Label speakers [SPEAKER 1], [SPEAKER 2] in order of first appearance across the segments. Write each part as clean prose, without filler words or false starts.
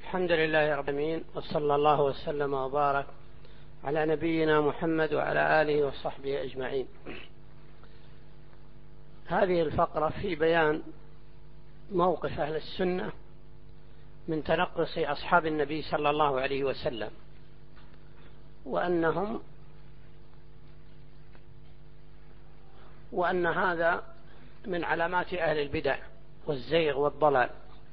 [SPEAKER 1] الحمد لله رب العالمين، وصلى الله وسلم وبارك على نبينا محمد وعلى آله وصحبه أجمعين. هذه الفقرة في بيان موقف أهل السنة من تنقص أصحاب النبي صلى الله عليه وسلم، وأن هذا من علامات أهل البدع والزيغ والضلال.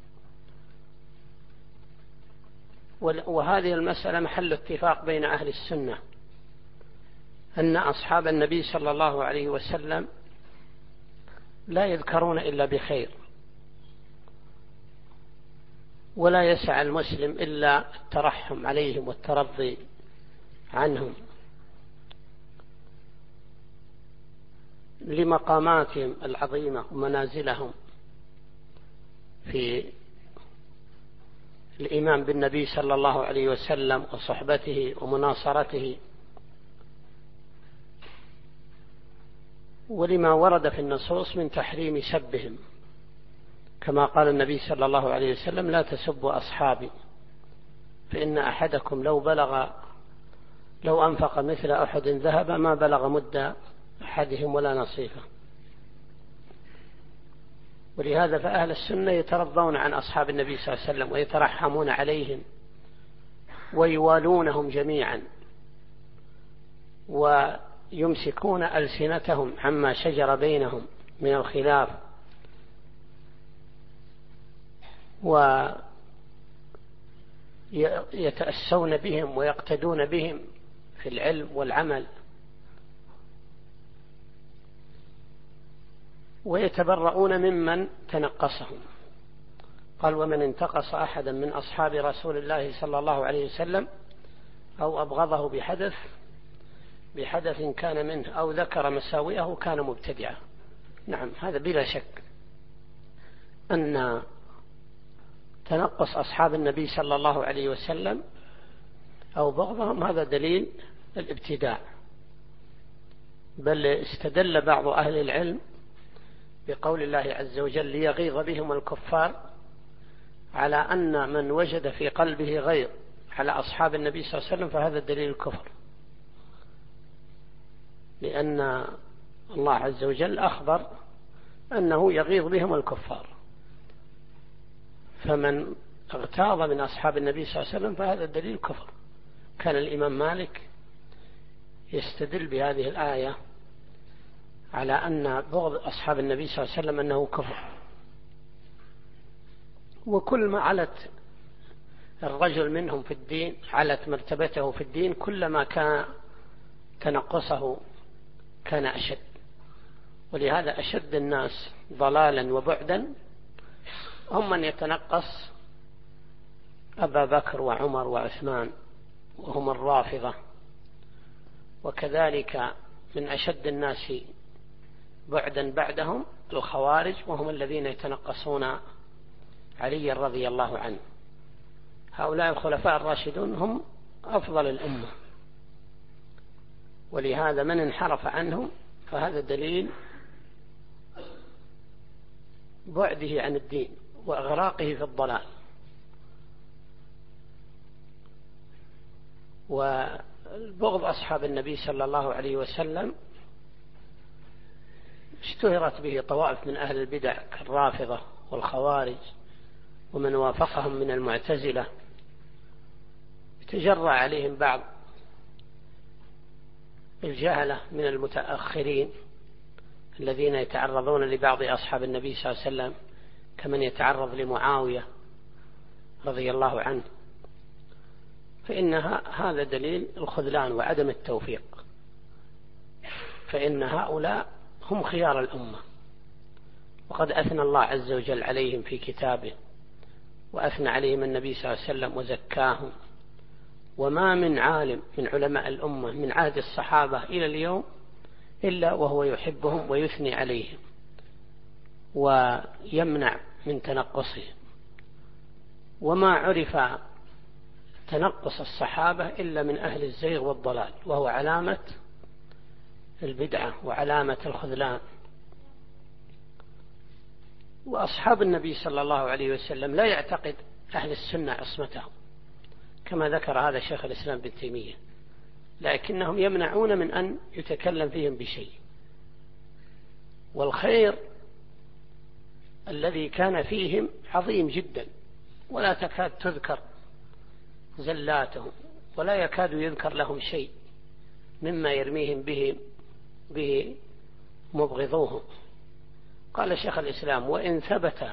[SPEAKER 1] وهذه المسألة محل اتفاق بين أهل السنة أن أصحاب النبي صلى الله عليه وسلم لا يذكرون إلا بخير، ولا يسع المسلم إلا الترحم عليهم والترضي عنهم لمقاماتهم العظيمة ومنازلهم في الإيمان بالنبي صلى الله عليه وسلم وصحبته ومناصرته، ولما ورد في النصوص من تحريم سبهم، كما قال النبي صلى الله عليه وسلم: لا تسبوا أصحابي فإن أحدكم لو أنفق مثل أحد ذهب ما بلغ مد أحدهم ولا نصيفه. ولهذا فأهل السنة يترضون عن أصحاب النبي صلى الله عليه وسلم ويترحمون عليهم ويوالونهم جميعا، ويمسكون ألسنتهم عما شجر بينهم من الخلاف، ويتأسون بهم ويقتدون بهم في العلم والعمل، ويتبرؤون ممن تنقصهم. قال: ومن انتقص أحدا من أصحاب رسول الله صلى الله عليه وسلم أو أبغضه بحدث كان منه أو ذكر مساوئه كان مبتدعا. نعم، هذا بلا شك أن تنقص أصحاب النبي صلى الله عليه وسلم أو بغضهم هذا دليل الابتداع. بل استدل بعض أهل العلم بقول الله عز وجل: ليغيظ بهم الكفار، على أن من وجد في قلبه غيظ على أصحاب النبي صلى الله عليه وسلم فهذا دليل الكفر، لأن الله عز وجل أخبر أنه يغيظ بهم الكفار، فمن اغتاظ من أصحاب النبي صلى الله عليه وسلم فهذا دليل الكفر. كان الإمام مالك يستدل بهذه الآية على أن بغض أصحاب النبي صلى الله عليه وسلم أنه كفر. وكل ما علت الرجل منهم في الدين، علت مرتبته في الدين، كلما كان تنقصه كان أشد. ولهذا أشد الناس ضلالا وبعدا هم من يتنقص أبا بكر وعمر وعثمان، وهم الرافضة. وكذلك من أشد الناس بعدا بعدهم الخوارج، وهم الذين يتنقصون علي رضي الله عنه. هؤلاء الخلفاء الراشدون هم أفضل الأمة، ولهذا من انحرف عنهم فهذا دليل بعده عن الدين وإغراقه في الضلال. وبغض أصحاب النبي صلى الله عليه وسلم اشتهرت به طوائف من أهل البدع كالرافضة والخوارج ومن وافقهم من المعتزلة. تجرأ عليهم بعض الجهلة من المتأخرين الذين يتعرضون لبعض أصحاب النبي صلى الله عليه وسلم، كمن يتعرض لمعاوية رضي الله عنه، فإن هذا دليل الخذلان وعدم التوفيق. فإن هؤلاء هم خيار الأمة، وقد أثنى الله عز وجل عليهم في كتابه، وأثنى عليهم النبي صلى الله عليه وسلم وزكاهم. وما من عالم من علماء الأمة من عهد الصحابة إلى اليوم إلا وهو يحبهم ويثني عليهم ويمنع من تنقصهم. وما عرف تنقص الصحابة إلا من أهل الزيغ والضلال، وهو علامة البدعة وعلامة الخذلان. وأصحاب النبي صلى الله عليه وسلم لا يعتقد أهل السنة عصمتهم، كما ذكر هذا شيخ الإسلام ابن تيمية، لكنهم يمنعون من أن يتكلم فيهم بشيء. والخير الذي كان فيهم عظيم جدا، ولا تكاد تذكر زلاتهم، ولا يكاد يذكر لهم شيء مما يرميهم به مبغضوهم. قال شيخ الإسلام: وإن ثبت،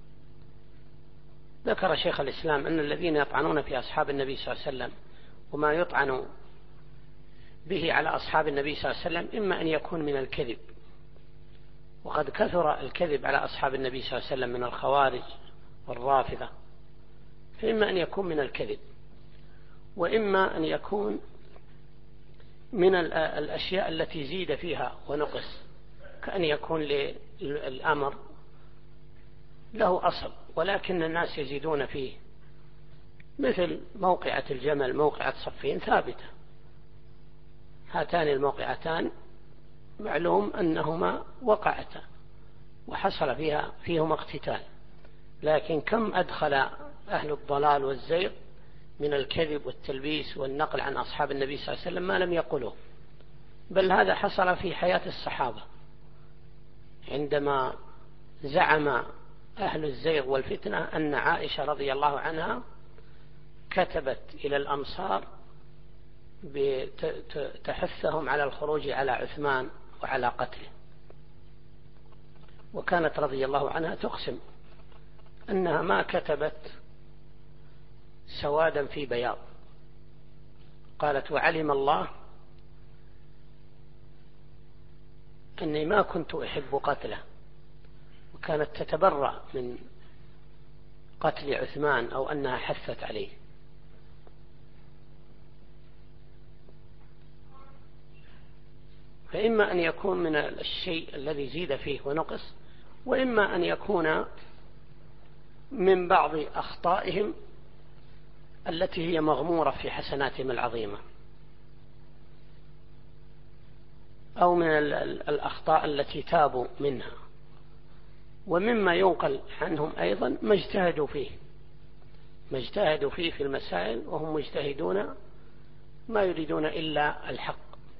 [SPEAKER 1] ذكر شيخ الإسلام أن الذين يطعنون في أصحاب النبي صلى الله عليه وسلم وما يطعن به على أصحاب النبي صلى الله عليه وسلم إما أن يكون من الكذب، وقد كثر الكذب على أصحاب النبي صلى الله عليه وسلم من الخوارج والرافضة، فإما أن يكون من الكذب، وإما أن يكون من الأشياء التي زيد فيها ونقص، كأن يكون للأمر له أصل ولكن الناس يزيدون فيه، مثل موقعة الجمل، موقعة صفين ثابتة، هاتان الموقعتان معلوم أنهما وقعتا وحصل فيهما اقتتال، لكن كم أدخل أهل الضلال والزيغ من الكذب والتلبيس والنقل عن أصحاب النبي صلى الله عليه وسلم ما لم يقولوه. بل هذا حصل في حياة الصحابة، عندما زعم أهل الزيغ والفتنة أن عائشة رضي الله عنها كتبت إلى الأنصار تحثهم على الخروج على عثمان وعلى قتله، وكانت رضي الله عنها تقسم أنها ما كتبت سوادا في بياض. قالت: وعلم الله أني ما كنت أحب قتله، وكانت تتبرأ من قتل عثمان أو أنها حثت عليه. فإما أن يكون من الشيء الذي زيد فيه ونقص، وإما أن يكون من بعض أخطائهم التي هي مغمورة في حسناتهم العظيمة، أو من الأخطاء التي تابوا منها. ومما ينقل عنهم أيضا ما اجتهدوا فيه في المسائل، وهم مجتهدون ما يريدون إلا الحق.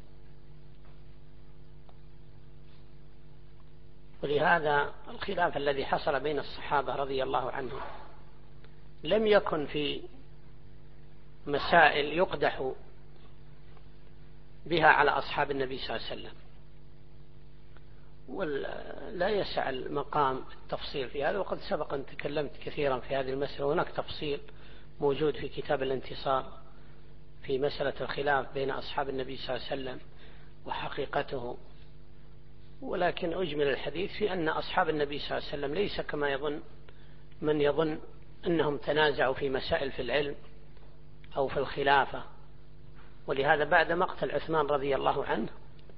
[SPEAKER 1] ولهذا الخلاف الذي حصل بين الصحابة رضي الله عنهم لم يكن في مسائل يقدح بها على أصحاب النبي صلى الله عليه وسلم، ولا يسع المقام التفصيل في هذا، وقد سبق أن تكلمت كثيرا في هذه المسألة. هناك تفصيل موجود في كتاب الانتصار في مسألة الخلاف بين أصحاب النبي صلى الله عليه وسلم وحقيقته، ولكن أجمل الحديث في أن أصحاب النبي صلى الله عليه وسلم ليس كما يظن من يظن أنهم تنازعوا في مسائل في العلم أو في الخلافة. ولهذا بعد مقتل عثمان رضي الله عنه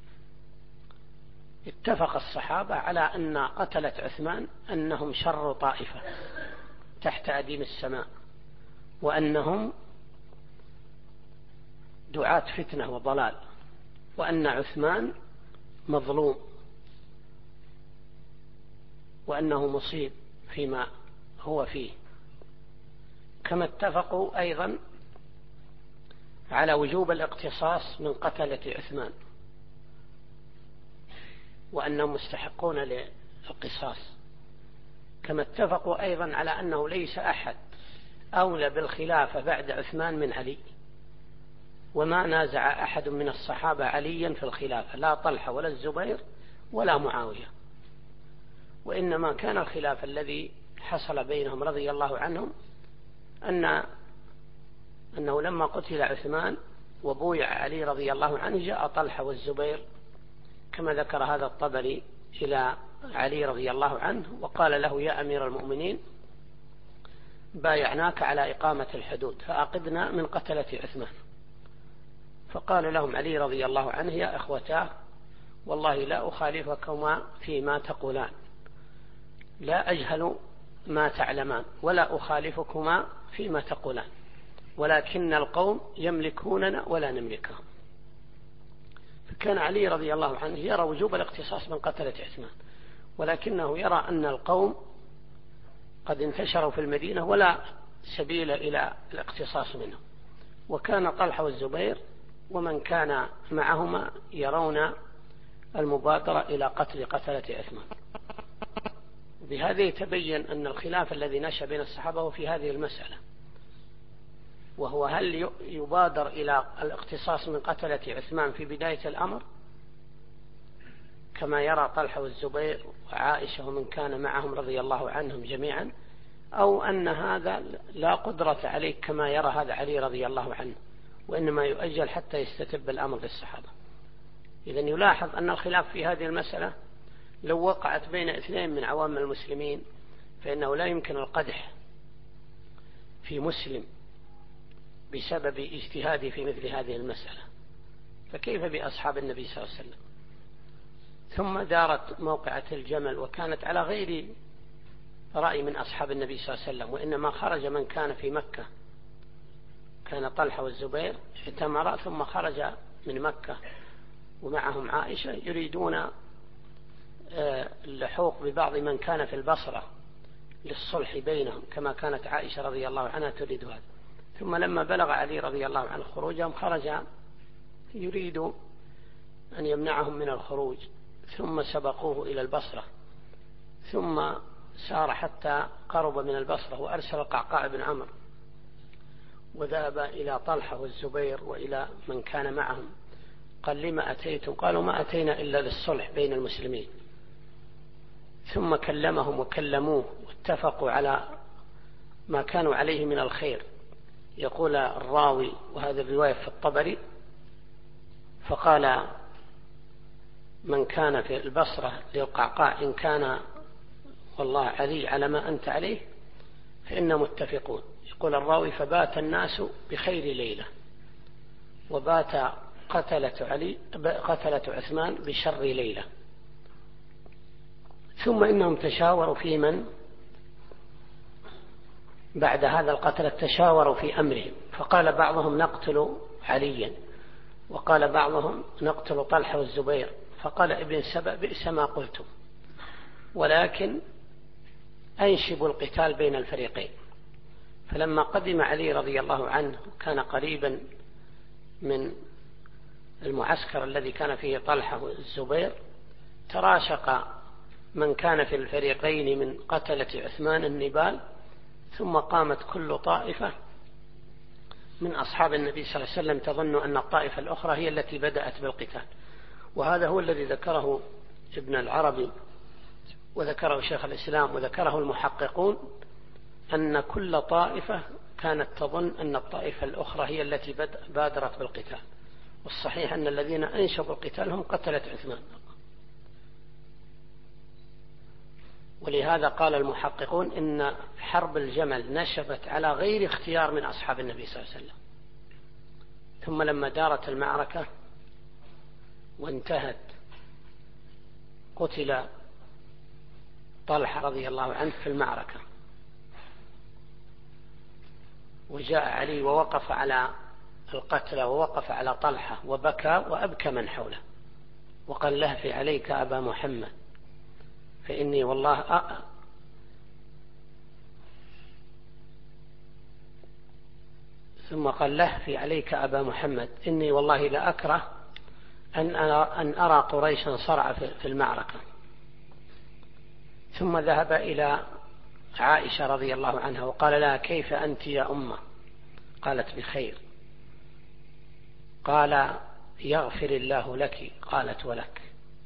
[SPEAKER 1] اتفق الصحابة على أن قتلة عثمان أنهم شر طائفة تحت أديم السماء، وأنهم دعاة فتنة وضلال، وأن عثمان مظلوم، وأنه مصيب فيما هو فيه. كما اتفقوا أيضا على وجوب الاقتصاص من قتلة عثمان، وأنهم مستحقون للقصاص. كما اتفقوا أيضا على أنه ليس أحد أولى بالخلافة بعد عثمان من علي، وما نازع أحد من الصحابة عليا في الخلافة، لا طلحة ولا الزبير ولا معاوية، وإنما كان الخلاف الذي حصل بينهم رضي الله عنهم أنه لما قتل عثمان وبويع علي رضي الله عنه جاء طلحة والزبير كما ذكر هذا الطبري إلى علي رضي الله عنه وقال له: يا أمير المؤمنين، بايعناك على إقامة الحدود فأقدنا من قتلة عثمان. فقال لهم علي رضي الله عنه: يا أخوتاه، والله لا أخالفكما فيما تقولان، لا أجهل ما تعلمان ولا أخالفكما فيما تقولان، ولكن القوم يملكوننا ولا نملكهم. فكان علي رضي الله عنه يرى وجوب الاقتصاص من قتلة عثمان، ولكنه يرى أن القوم قد انتشروا في المدينة ولا سبيل إلى الاقتصاص منه. وكان طلحة والزبير ومن كان معهما يرون المبادرة إلى قتل قتلة عثمان. بهذا يتبين أن الخلاف الذي نشأ بين الصحابة هو في هذه المسألة، وهو هل يبادر إلى الاقتصاص من قتلة عثمان في بداية الأمر كما يرى طلحة والزبير وعائشة ومن كان معهم رضي الله عنهم جميعا، أو أن هذا لا قدرة عليه كما يرى هذا علي رضي الله عنه، وإنما يؤجل حتى يستتب الأمر للصحابة. إذن يلاحظ أن الخلاف في هذه المسألة لو وقعت بين اثنين من عوام المسلمين فإنه لا يمكن القدح في مسلم بسبب اجتهاده في مثل هذه المسألة، فكيف بأصحاب النبي صلى الله عليه وسلم؟ ثم دارت موقعة الجمل وكانت على غير رأي من أصحاب النبي صلى الله عليه وسلم، وإنما خرج من كان في مكة، كان طلحة والزبير اعتمرا ثم خرج من مكة ومعهم عائشة يريدون اللحوق ببعض من كان في البصرة للصلح بينهم كما كانت عائشة رضي الله عنها تريد هذا. ثم لما بلغ علي رضي الله عنه خروجهم خرج يريد أن يمنعهم من الخروج، ثم سبقوه إلى البصرة، ثم سار حتى قرب من البصرة وأرسل القعقاع بن عمرو وذهب إلى طلحة والزبير وإلى من كان معهم قال لما أتيتم؟ قالوا ما أتينا إلا للصلح بين المسلمين. ثم كلمهم وكلموه واتفقوا على ما كانوا عليه من الخير. يقول الراوي وهذه الرواية في الطبري فقال من كان في البصرة للقعقاع إن كان والله علي على ما أنت عليه فإنا متفقون. يقول الراوي فبات الناس بخير ليلة وبات قتلة عثمان بشر ليلة. ثم إنهم تشاوروا في من بعد هذا القتل، تشاوروا في أمرهم، فقال بعضهم نقتل عليا وقال بعضهم نقتل طلحة والزبير، فقال ابن سبأ بئس ما قلتم، ولكن أنشبوا القتال بين الفريقين. فلما قدم علي رضي الله عنه كان قريبا من المعسكر الذي كان فيه طلحة والزبير، تراشق من كان في الفريقين من قتلة عثمان النبال، ثم قامت كل طائفة من أصحاب النبي صلى الله عليه وسلم تظن أن الطائفة الأخرى هي التي بدأت بالقتال. وهذا هو الذي ذكره ابن العربي وذكره شيخ الإسلام وذكره المحققون، أن كل طائفة كانت تظن أن الطائفة الأخرى هي التي بادرت بالقتال، والصحيح أن الذين أنشبوا القتال هم قتلة عثمان. ولهذا قال المحققون إن حرب الجمل نشبت على غير اختيار من أصحاب النبي صلى الله عليه وسلم. ثم لما دارت المعركة وانتهت قتل طلحة رضي الله عنه في المعركة، وجاء علي ووقف على القتلى ووقف على طلحة وبكى وأبكى من حوله وقال لهفي عليك أبا محمد فإني والله ثم قال لهفي عليك أبا محمد إني والله لا أكره أن أرى قريشا صرع في المعركة. ثم ذهب إلى عائشة رضي الله عنها وقال لها كيف أنت يا أمة؟ قالت بخير. قال يغفر الله لك. قالت ولك.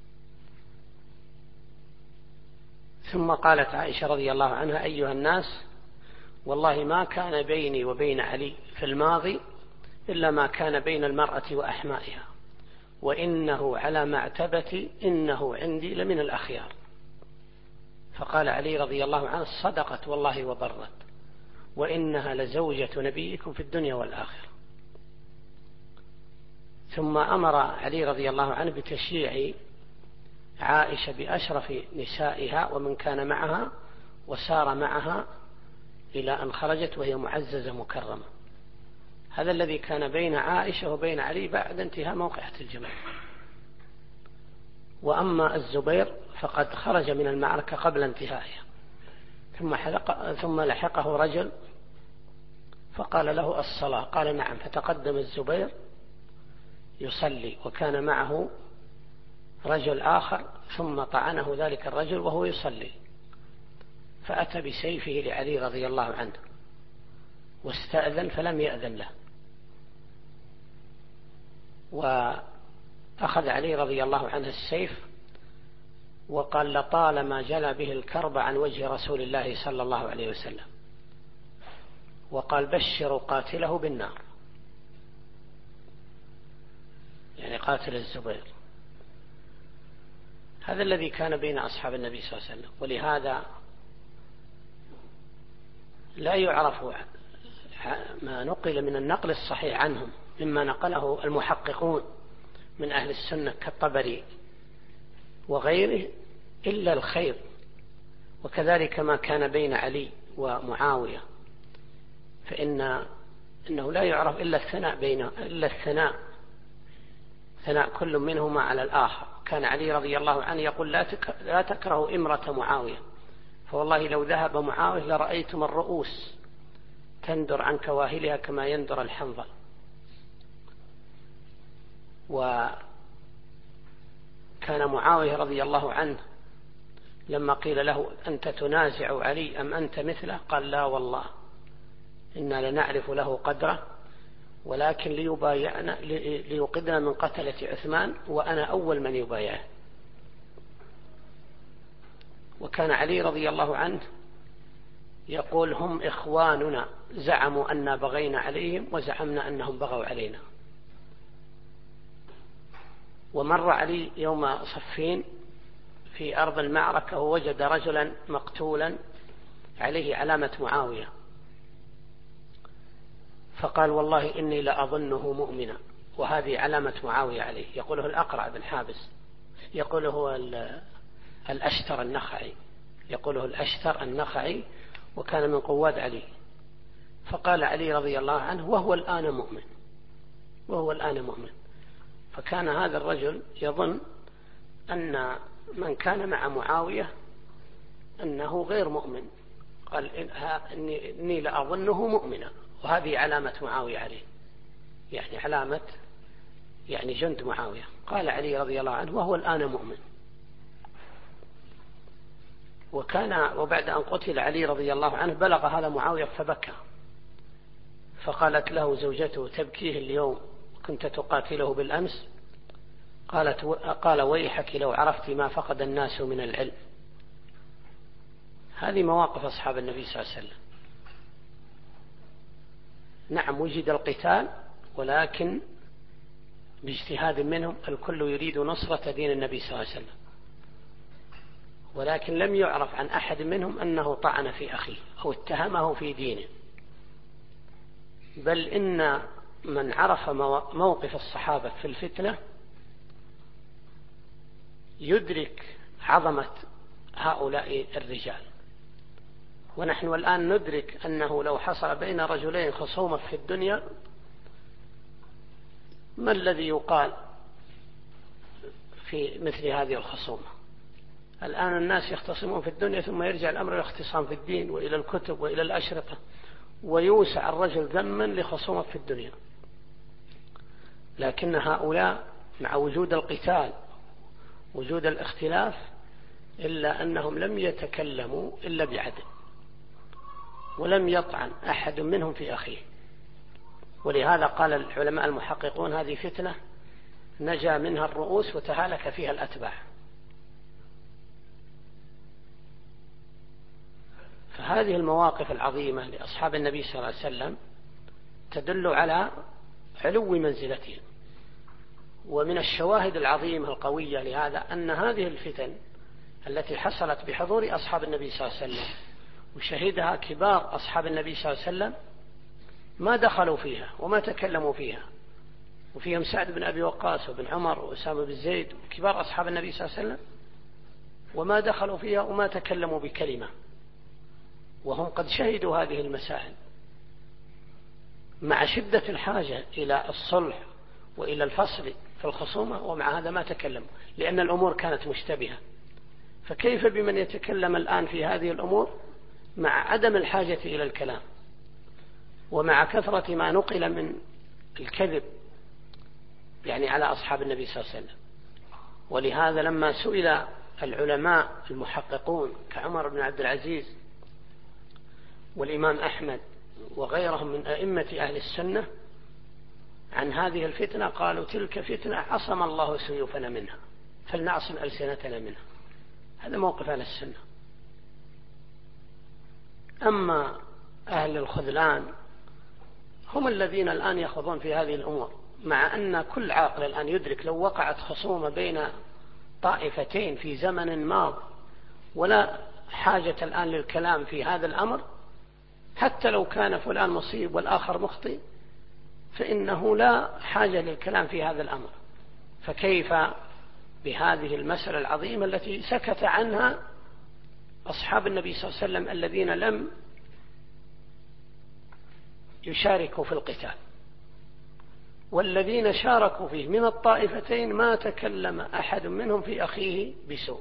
[SPEAKER 1] ثم قالت عائشة رضي الله عنها أيها الناس والله ما كان بيني وبين علي في الماضي إلا ما كان بين المرأة وأحمائها، وإنه على معتبتي إنه عندي لمن الأخيار. فقال علي رضي الله عنه صدقت والله وبرت، وإنها لزوجة نبيكم في الدنيا والآخرة. ثم أمر علي رضي الله عنه بتشييع عائشة بأشرف نسائها ومن كان معها، وسار معها إلى أن خرجت وهي معززة مكرمة. هذا الذي كان بين عائشة وبين علي بعد انتهاء موقعة الجمل. وأما الزبير فقد خرج من المعركة قبل انتهائها، ثم لحقه رجل فقال له الصلاة. قال نعم. فتقدم الزبير يصلي وكان معه رجل آخر، ثم طعنه ذلك الرجل وهو يصلي، فأتى بسيفه لعلي رضي الله عنه واستأذن فلم يأذن له، وأخذ علي رضي الله عنه السيف وقال لطالما جلى به الكرب عن وجه رسول الله صلى الله عليه وسلم، وقال بشروا قاتله بالنار، يعني قاتل الزبير. هذا الذي كان بين أصحاب النبي صلى الله عليه وسلم. ولهذا لا يعرف ما نقل من النقل الصحيح عنهم مما نقله المحققون من أهل السنة كالطبري وغيره إلا الخير. وكذلك ما كان بين علي ومعاوية، فإنه لا يعرف إلا الثناء ثناء كل منهما على الآخر. كان علي رضي الله عنه يقول لا تكرهوا إمرة معاوية، فوالله لو ذهب معاوية لرأيتم الرؤوس تندر عن كواهلها كما يندر الحنظل. وكان معاوية رضي الله عنه لما قيل له أنت تنازع علي أم أنت مثله؟ قال لا والله إنا لنعرف له قدره، ولكن ليوقدنا من قتلة عثمان وأنا أول من يبايعه. وكان علي رضي الله عنه يقول هم إخواننا زعموا أننا بغينا عليهم وزعمنا أنهم بغوا علينا. ومر علي يوم صفين في أرض المعركة ووجد رجلا مقتولا عليه علامة معاوية، فقال والله إني لأظنه مؤمنا وهذه علامة معاوية عليه. يقوله الأقرع بن حابس، يقوله الأشتر النخعي، يقوله الأشتر النخعي، وكان من قواد علي. فقال علي رضي الله عنه وهو الآن مؤمن. فكان هذا الرجل يظن أن من كان مع معاوية أنه غير مؤمن، قال إني لأظنه مؤمنا وهذه علامة معاوية عليه، يعني علامة يعني جند معاوية. قال علي رضي الله عنه وهو الآن مؤمن. وبعد أن قتل علي رضي الله عنه بلغ هذا معاوية فبكى، فقالت له زوجته تبكيه اليوم كنت تقاتله بالأمس؟ قال ويحك لو عرفت ما فقد الناس من العلم. هذه مواقف أصحاب النبي صلى الله عليه وسلم. نعم وجد القتال، ولكن باجتهاد منهم، الكل يريد نصرة دين النبي صلى الله عليه وسلم، ولكن لم يعرف عن أحد منهم أنه طعن في أخيه أو اتهمه في دينه. بل إن من عرف موقف الصحابة في الفتنة يدرك عظمة هؤلاء الرجال. ونحن الآن ندرك أنه لو حصل بين رجلين خصومة في الدنيا ما الذي يقال في مثل هذه الخصومة؟ الآن الناس يختصمون في الدنيا ثم يرجع الأمر الاختصام في الدين وإلى الكتب وإلى الأشرطة، ويوسع الرجل ذما لخصومة في الدنيا. لكن هؤلاء مع وجود القتال وجود الاختلاف إلا أنهم لم يتكلموا إلا بعدل، ولم يطعن أحد منهم في أخيه. ولهذا قال العلماء المحققون هذه فتنة نجا منها الرؤوس وتهالك فيها الأتباع. فهذه المواقف العظيمة لأصحاب النبي صلى الله عليه وسلم تدل على علو منزلتهم. ومن الشواهد العظيمة القوية لهذا أن هذه الفتن التي حصلت بحضور أصحاب النبي صلى الله عليه وسلم وشهدها كبار أصحاب النبي صلى الله عليه وسلم ما دخلوا فيها وما تكلموا فيها، وفيهم سعد بن أبي وقاص وبن عمر وأسامة بن زيد كبار أصحاب النبي صلى الله عليه وسلم، وما دخلوا فيها وما تكلموا بكلمة، وهم قد شهدوا هذه المسائل مع شدة الحاجة إلى الصلح وإلى الفصل في الخصومة، ومع هذا ما تكلموا لأن الأمور كانت مشتبهة. فكيف بمن يتكلم الآن في هذه الأمور مع عدم الحاجة إلى الكلام؟ ومع كثرة ما نقل من الكذب يعني على أصحاب النبي صلى الله عليه وسلم. ولهذا لما سئل العلماء المحققون كعمر بن عبد العزيز والإمام أحمد وغيرهم من أئمة أهل السنة عن هذه الفتنة قالوا تلك فتنة عصم الله سيوفنا منها فلنعصم ألسنتنا منها. هذا موقف أهل السنة. أما أهل الخذلان هم الذين الآن يخوضون في هذه الأمور، مع أن كل عاقل الآن يدرك لو وقعت خصومة بين طائفتين في زمن ماض ولا حاجة الآن للكلام في هذا الأمر، حتى لو كان فلان مصيب والآخر مخطئ فإنه لا حاجة للكلام في هذا الأمر، فكيف بهذه المسألة العظيمة التي سكت عنها أصحاب النبي صلى الله عليه وسلم الذين لم يشاركوا في القتال، والذين شاركوا فيه من الطائفتين ما تكلم أحد منهم في أخيه بسوء.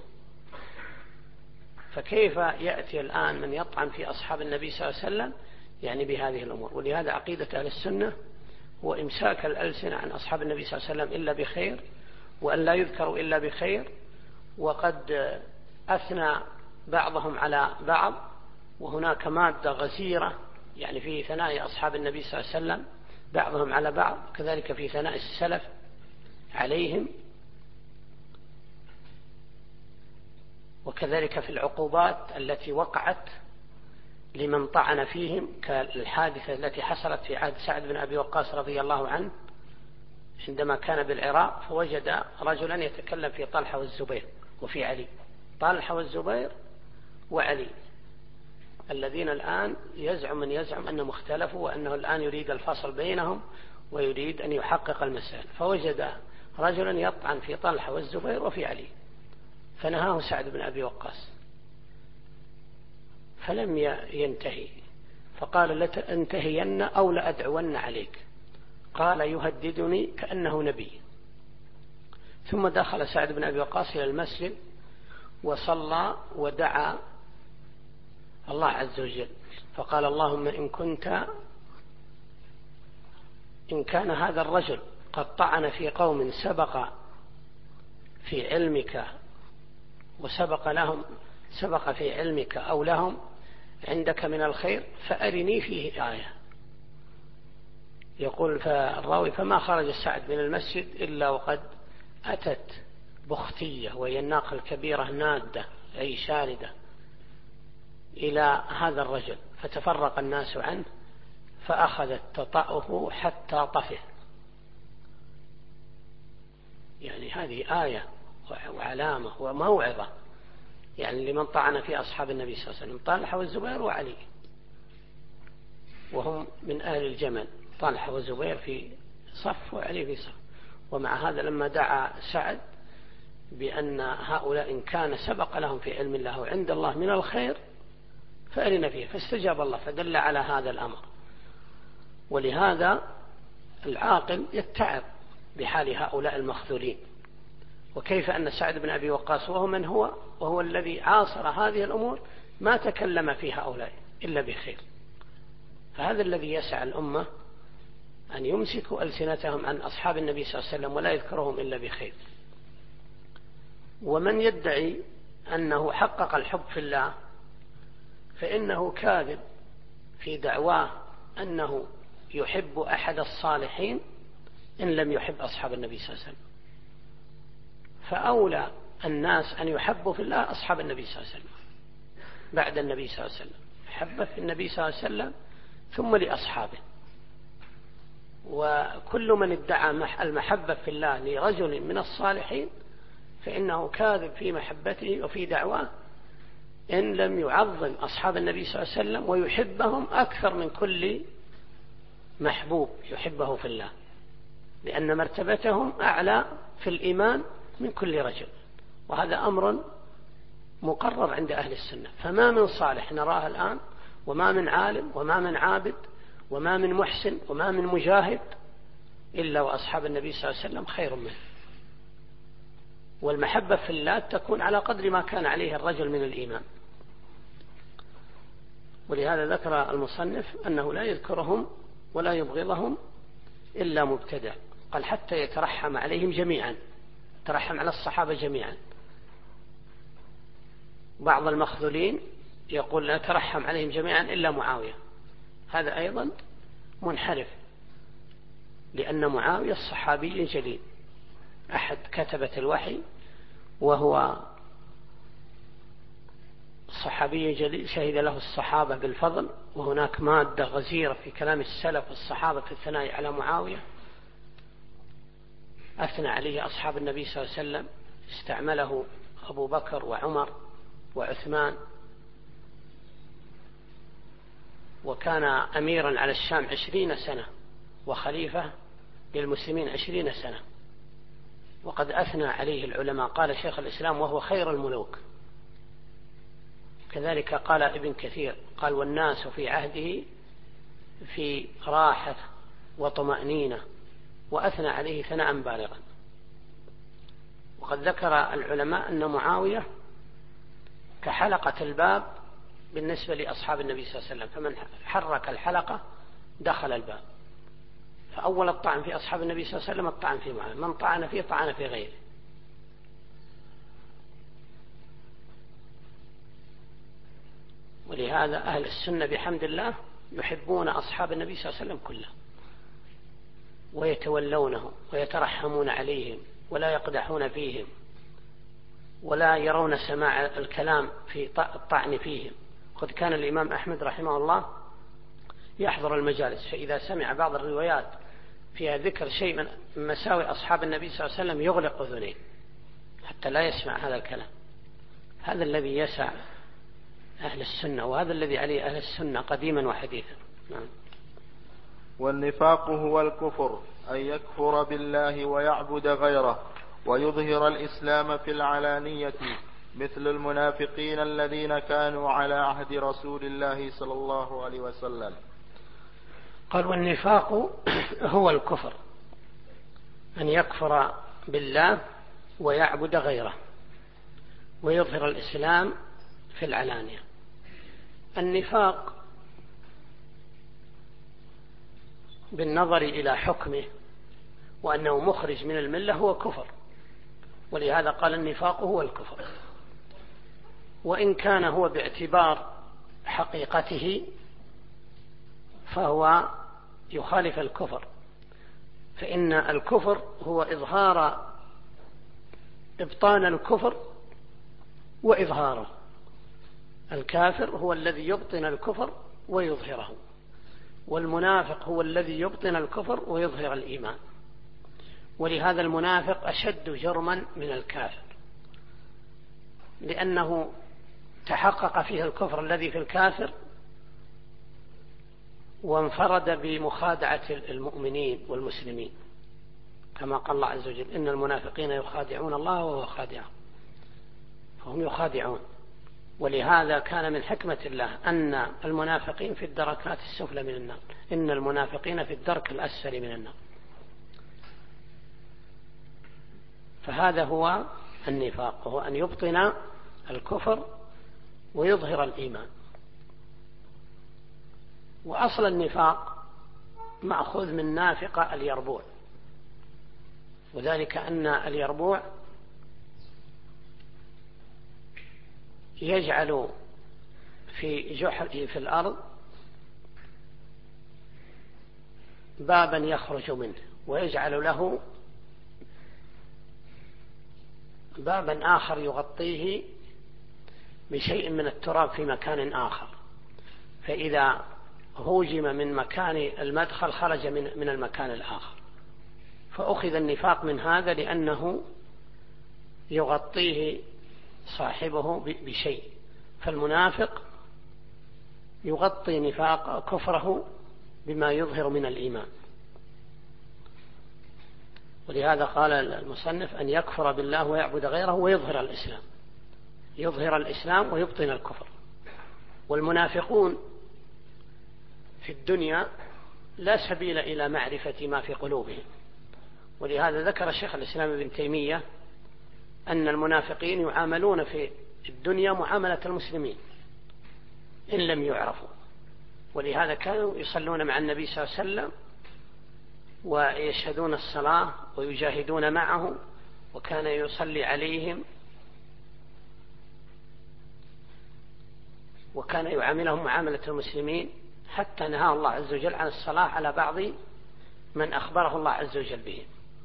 [SPEAKER 1] فكيف يأتي الآن من يطعن في أصحاب النبي صلى الله عليه وسلم يعني بهذه الأمور؟ ولهذا عقيدة أهل السنة هو إمساك الألسنة عن أصحاب النبي صلى الله عليه وسلم إلا بخير، وأن لا يذكروا إلا بخير. وقد أثنى بعضهم على بعض، وهناك مادة غزيرة يعني في ثناء أصحاب النبي صلى الله عليه وسلم بعضهم على بعض، كذلك في ثناء السلف عليهم، وكذلك في العقوبات التي وقعت لمن طعن فيهم، كالحادثة التي حصلت في عهد سعد بن أبي وقاص رضي الله عنه عندما كان بالعراق فوجد رجلا يتكلم في طلحة والزبير وفي علي. طلحة والزبير وعلي الذين الآن يزعم أنهم اختلفوا وأنه الآن يريد الفصل بينهم ويريد أن يحقق المسائل، فوجد رجلا يطعن في طلحة والزبير وفي علي فنهاه سعد بن أبي وقاص فلم ينتهي، فقال لتنتهين أو لأدعون عليك. قال يهددني كأنه نبي. ثم دخل سعد بن أبي وقاص إلى المسجد وصلى ودعا الله عز وجل فقال اللهم إن كان هذا الرجل قد طعن في قوم سبق في علمك سبق في علمك أو لهم عندك من الخير فأرني فيه آية. يقول فالراوي فما خرج سعد من المسجد إلا وقد أتت بختية وهي الناقة الكبيرة نادة أي شاردة إلى هذا الرجل، فتفرق الناس عنه فأخذت تطأه حتى طفه. يعني هذه آية وعلامة وموعظة يعني لمن طعن في أصحاب النبي صلى الله عليه وسلم، طلحة والزبير وعلي، وهم من أهل الجمل، طلحة والزبير في صف وعلي في صف. ومع هذا لما دعا سعد بأن هؤلاء إن كان سبق لهم في علم الله عند الله من الخير فأرنا فيه، فاستجاب الله فدل على هذا الأمر. ولهذا العاقل يتعب بحال هؤلاء المخذولين. وكيف أن سعد بن أبي وقاص وهو من وهو الذي عاصر هذه الأمور ما تكلم في هؤلاء إلا بخير. فهذا الذي يسعى الأمة أن يمسكوا ألسنتهم عن أصحاب النبي صلى الله عليه وسلم ولا يذكرهم إلا بخير. ومن يدعي أنه حقق الحب في الله فإنه كاذب في دعواه أنه يحب أحد الصالحين إن لم يحب أصحاب النبي صلى الله عليه وسلم. فأولى الناس أن يحبوا في الله أصحاب النبي صلى الله عليه وسلم بعد النبي صلى الله عليه وسلم، حب في النبي صلى الله عليه وسلم ثم لأصحابه. وكل من ادعى المحبة في الله لرجل من الصالحين فإنه كاذب في محبته وفي دعواه إن لم يعظم أصحاب النبي صلى الله عليه وسلم ويحبهم أكثر من كل محبوب يحبه في الله، لأن مرتبتهم أعلى في الإيمان من كل رجل، وهذا أمر مقرر عند أهل السنة. فما من صالح نراه الآن وما من عالم وما من عابد وما من محسن وما من مجاهد إلا وأصحاب النبي صلى الله عليه وسلم خير منه. والمحبة في الله تكون على قدر ما كان عليه الرجل من الإيمان. ولهذا ذكر المصنف أنه لا يذكرهم ولا يبغضهم إلا مبتدع، قال حتى يترحم عليهم جميعا، ترحم على الصحابة جميعا. بعض المخذولين يقول لا ترحم عليهم جميعا إلا معاوية، هذا أيضا منحرف، لأن معاوية الصحابي جليل أحد كتبة الوحي، وهو صحابي جليل شهد له الصحابة بالفضل، وهناك مادة غزيرة في كلام السلف والصحابة في الثناء على معاوية، أثنى عليه أصحاب النبي صلى الله عليه وسلم، استعمله أبو بكر وعمر وعثمان، وكان أميرا على الشام 20 سنة وخليفة للمسلمين 20 سنة، وقد أثنى عليه العلماء، قال شيخ الإسلام وهو خير الملوك. كذلك قال ابن كثير، قال والناس في عهده في راحة وطمأنينة، وأثنى عليه ثناء بالغا. وقد ذكر العلماء أن معاوية كحلقة الباب بالنسبة لأصحاب النبي صلى الله عليه وسلم، فمن حرك الحلقة دخل الباب، فأول الطعن في أصحاب النبي صلى الله عليه وسلم الطعن في معاوية، من طعن فيه طعن في غيره. ولهذا أهل السنة بحمد الله يحبون أصحاب النبي صلى الله عليه وسلم كلهم، ويتولونه ويترحمون عليهم، ولا يقدحون فيهم، ولا يرون سماع الكلام في الطعن فيهم. قد كان الإمام أحمد رحمه الله يحضر المجالس، فإذا سمع بعض الروايات فيها ذكر شيء من مساوئ أصحاب النبي صلى الله عليه وسلم يغلق أذنيه حتى لا يسمع هذا الكلام. هذا الذي يسع أهل السنة، وهذا الذي عليه أهل السنة قديما وحديثا. نعم.
[SPEAKER 2] والنفاق هو الكفر، أن يكفر بالله ويعبد غيره ويظهر الإسلام في العلانية، مثل المنافقين الذين كانوا على عهد رسول الله صلى الله عليه وسلم.
[SPEAKER 1] قال والنفاق هو الكفر، أن يكفر بالله ويعبد غيره ويظهر الإسلام في العلانية. النفاق بالنظر إلى حكمه وأنه مخرج من الملة هو كفر، ولهذا قال النفاق هو الكفر. وإن كان هو باعتبار حقيقته فهو يخالف الكفر، فإن الكفر هو إبطان الكفر وإظهاره. الكافر هو الذي يبطن الكفر ويظهره، والمنافق هو الذي يبطن الكفر ويظهر الإيمان. ولهذا المنافق أشد جرما من الكافر، لأنه تحقق فيه الكفر الذي في الكافر، وانفرد بمخادعة المؤمنين والمسلمين، كما قال الله عز وجل إن المنافقين يخادعون الله وهو خادعهم، فهم يخادعون. ولهذا كان من حكمة الله أن المنافقين في الدركات السفلى من النار، إن المنافقين في الدرك الأسفل من النار. فهذا هو النفاق، وهو أن يبطن الكفر ويظهر الإيمان. وأصل النفاق مأخوذ من نافق اليربوع، وذلك أن اليربوع يجعل في جحره في الأرض بابا يخرج منه، ويجعل له بابا آخر يغطيه بشيء من التراب في مكان آخر، فإذا هوجم من مكان المدخل خرج من المكان الآخر. فأخذ النفاق من هذا لأنه يغطيه صاحبه بشيء، فالمنافق يغطي نفاق كفره بما يظهر من الإيمان. ولهذا قال المصنف أن يكفر بالله ويعبد غيره ويظهر الإسلام، يظهر الإسلام ويبطن الكفر. والمنافقون في الدنيا لا سبيل إلى معرفة ما في قلوبهم، ولهذا ذكر شيخ الإسلام ابن تيمية أن المنافقين يعاملون في الدنيا معاملة المسلمين، إن لم يعرفوا. ولهذا كانوا يصلون مع النبي صلى الله عليه وسلم ويشهدون الصلاة ويجاهدون معه، وكان يصلي عليهم وكان يعاملهم معاملة المسلمين، حتى نهى الله عز وجل عن الصلاة على بعض من أخبره الله عز وجل به.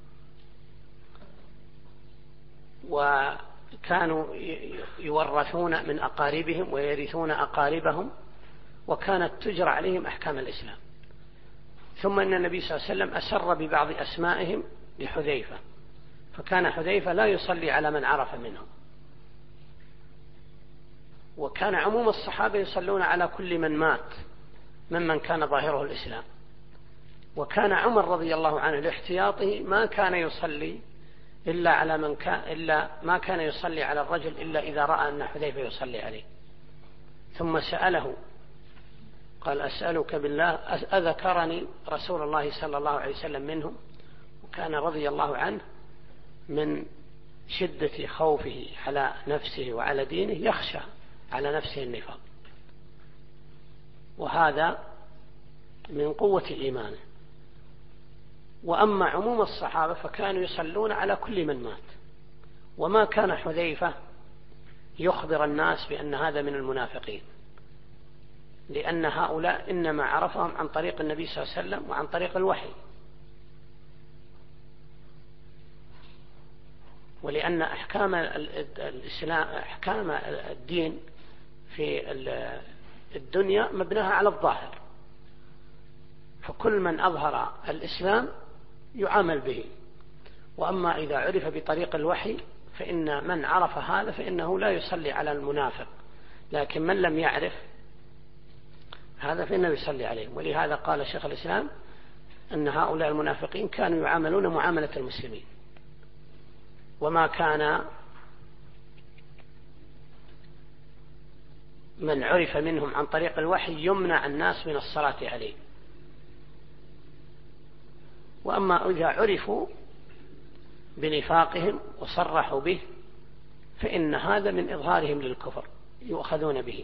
[SPEAKER 1] وكانوا يورثون من أقاربهم ويرثون أقاربهم، وكانت تجرى عليهم أحكام الإسلام. ثم أن النبي صلى الله عليه وسلم أسر ببعض أسمائهم لحذيفة، فكان حذيفة لا يصلي على من عرف منهم. وكان عموم الصحابة يصلون على كل من مات ممن كان ظاهره الإسلام. وكان عمر رضي الله عنه لاحتياطه ما كان يصلي إلا على من ما كان يصلي على الرجل إلا إذا رأى أن حذيفة يصلي عليه. ثم سأله قال: أسألك بالله أذكرني رسول الله صلى الله عليه وسلم منهم؟ وكان رضي الله عنه من شدة خوفه على نفسه وعلى دينه يخشى على نفسه النفاق، وهذا من قوة إيمانه. وأما عموم الصحابة فكانوا يصلون على كل من مات، وما كان حذيفة يخبر الناس بأن هذا من المنافقين، لأن هؤلاء إنما عرفهم عن طريق النبي صلى الله عليه وسلم وعن طريق الوحي. ولأن أحكام الإسلام أحكام الدين في الدنيا مبناها على الظاهر، فكل من أظهر الإسلام يعامل به. وأما إذا عرف بطريق الوحي فإن من عرف هذا فإنه لا يصلي على المنافق، لكن من لم يعرف هذا فإنه يصلي عليهم. ولهذا قال شيخ الإسلام أن هؤلاء المنافقين كانوا يعاملون معاملة المسلمين، وما كان من عرف منهم عن طريق الوحي يمنع الناس من الصلاة عليه. وأما إذا عرفوا بنفاقهم وصرحوا به فإن هذا من إظهارهم للكفر يؤخذون به.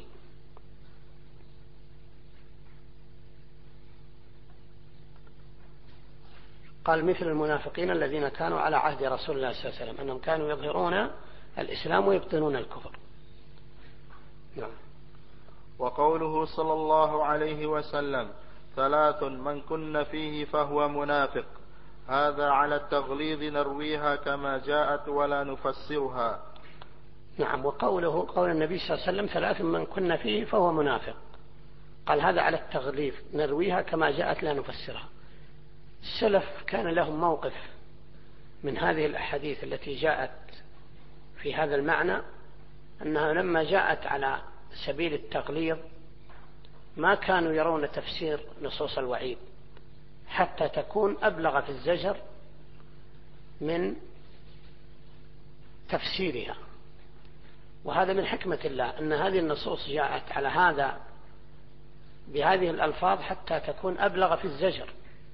[SPEAKER 1] قال: مثل المنافقين الذين كانوا على عهد رسول الله صلى الله عليه وسلم أنهم كانوا يظهرون الإسلام ويبطنون الكفر. نعم.
[SPEAKER 2] وقوله صلى الله عليه وسلم: 3 من كن فيه فهو منافق، هذا على التغليظ نرويها كما جاءت ولا نفسرها.
[SPEAKER 1] نعم. وقوله قول النبي صلى الله عليه وسلم: 3 من كن فيه فهو منافق، قال هذا على التغليظ نرويها كما جاءت لا نفسرها. السلف كان لهم موقف من هذه الأحاديث التي جاءت في هذا المعنى، أنها لما جاءت على سبيل التغليظ ما كانوا يرون تفسير نصوص الوعيد حتى تكون أبلغ في الزجر من تفسيرها. وهذا من حكمة الله أن هذه النصوص جاءت على هذا بهذه الألفاظ حتى تكون أبلغ في الزجر.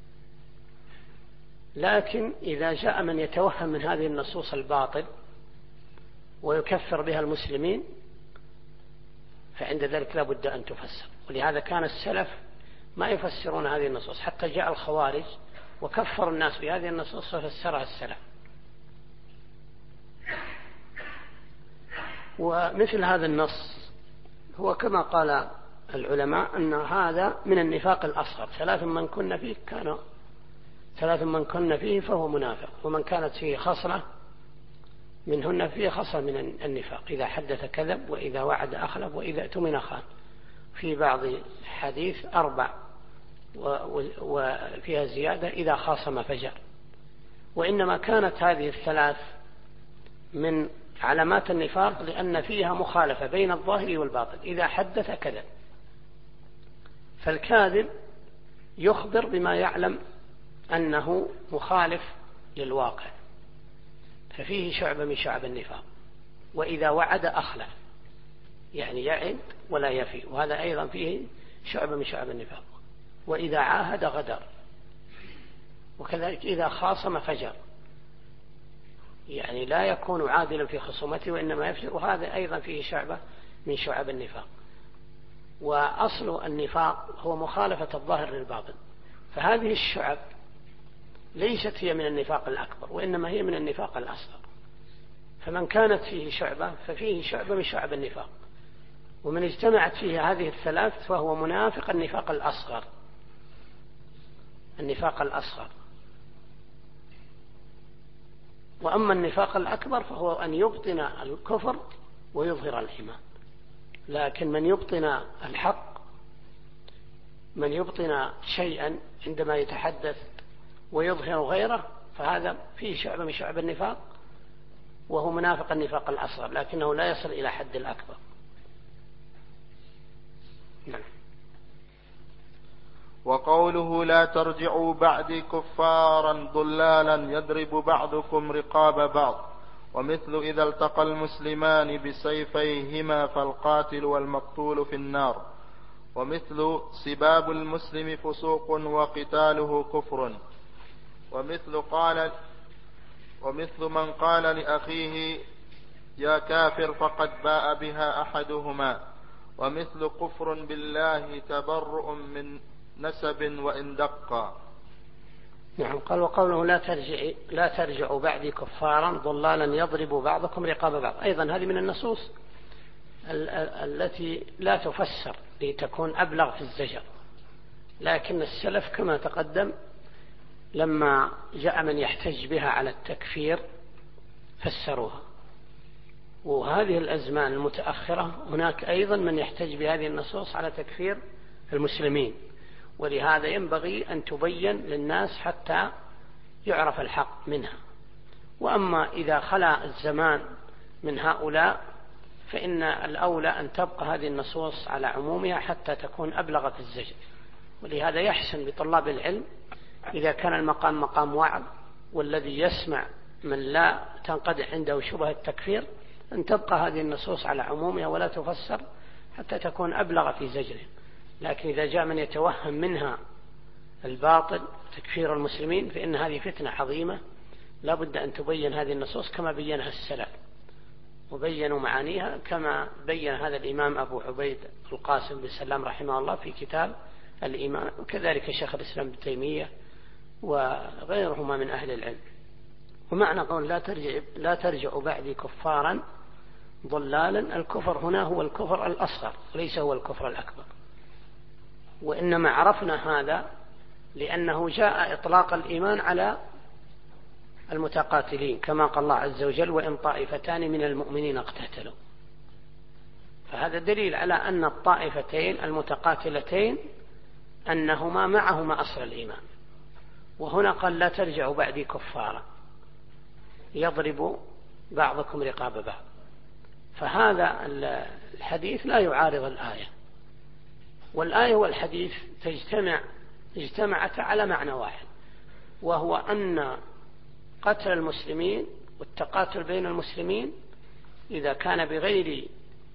[SPEAKER 1] لكن إذا جاء من يتوهم من هذه النصوص الباطل ويكفر بها المسلمين فعند ذلك لا بد أن تفسر. ولهذا كان السلف ما يفسرون هذه النصوص حتى جاء الخوارج وكفروا الناس بهذه النصوص ففسرها السلف. ومثل هذا النص هو كما قال العلماء أن هذا من النفاق الأصغر. 3 من كن فيه فهو منافق، ومن كانت فيه خصلة منهن فيه خصلة من النفاق: إذا حدث كذب، وإذا وعد أخلف، وإذا اؤتمن خان. في بعض الحديث 4 وفيها زيادة: إذا خاصم فجر. وإنما كانت هذه ال3 من علامات النفاق لأن فيها مخالفة بين الظاهر والباطن. إذا حدث كذب، فالكاذب يخبر بما يعلم أنه مخالف للواقع، ففيه شعبة من شعب النفاق. وإذا وعد أخلف، يعني يعد ولا يفي، وهذا أيضا فيه شعبة من شعب النفاق. وإذا عاهد غدر، وكذلك إذا خاصم فجر، يعني لا يكون عادلا في خصومته وإنما يفجر، وهذا أيضا فيه شعبة من شعب النفاق. وأصل النفاق هو مخالفة الظاهر للباطن، فهذه الشعب ليست هي من النفاق الأكبر، وإنما هي من النفاق الأصغر. فمن كانت فيه شعبة ففيه شعبة من شعب النفاق، ومن اجتمعت فيه هذه الثلاث فهو منافق النفاق الأصغر. النفاق الأصغر. وأما النفاق الأكبر فهو أن يبطن الكفر ويظهر الإيمان. لكن من يبطن الحق، من يبطن شيئا عندما يتحدث ويظهر غيره، فهذا فيه شعب من شعب النفاق، وهو منافق النفاق الأصغر، لكنه لا يصل إلى حد الأكبر. نعم.
[SPEAKER 2] وقوله لا ترجعوا بعدي كفارا ضلالا يضرب بعضكم رقاب بعض، ومثل إذا التقى المسلمان بسيفيهما فالقاتل والمقتول في النار، ومثل سباب المسلم فسوق وقتاله كفر، ومثل من قال لأخيه يا كافر فقد باء بها أحدهما، ومثل كفر بالله تبرؤ من نسب وإن دقا.
[SPEAKER 1] نعم. قال وقوله لا ترجعوا بعدي كفارا ضلالا يضرب بعضكم رقاب بعض، أيضا هذه من النصوص التي لا تفسر لتكون أبلغ في الزجر، لكن السلف كما تقدم لما جاء من يحتج بها على التكفير فسروها. وهذه الأزمان المتأخرة هناك أيضا من يحتج بهذه النصوص على تكفير المسلمين، ولهذا ينبغي أن تبين للناس حتى يعرف الحق منها. وأما إذا خلا الزمان من هؤلاء فإن الأولى أن تبقى هذه النصوص على عمومها حتى تكون أبلغ في الزجر. ولهذا يحسن بطلاب العلم إذا كان المقام مقام وعظ والذي يسمع من لا تنقدح عنده شبهة التكفير أن تبقى هذه النصوص على عمومها ولا تفسر حتى تكون أبلغ في زجره. لكن إذا جاء من يتوهم منها الباطل تكفير المسلمين فإن هذه فتنة عظيمة، لا بد أن تبين هذه النصوص كما بينها السلف، وبينوا معانيها كما بين هذا الإمام أبو عبيد القاسم بن سلام رحمه الله في كتاب الإيمان، وكذلك شيخ الإسلام ابن تيمية وغيرهما من أهل العلم. ومعنى قول لا ترجعوا بعدي كفارا ضلالا، الكفر هنا هو الكفر الأصغر ليس هو الكفر الأكبر، وإنما عرفنا هذا لأنه جاء إطلاق الإيمان على المتقاتلين كما قال الله عز وجل وإن طائفتان من المؤمنين اقتتلوا، فهذا دليل على أن الطائفتين المتقاتلتين أنهما معهما أصل الإيمان. وهنا قال لا ترجعوا بعدي كفارا يضرب بعضكم رقاب بعض، فهذا الحديث لا يعارض الآية، والآية والحديث اجتمعتا على معنى واحد، وهو أن قتل المسلمين والتقاتل بين المسلمين إذا كان بغير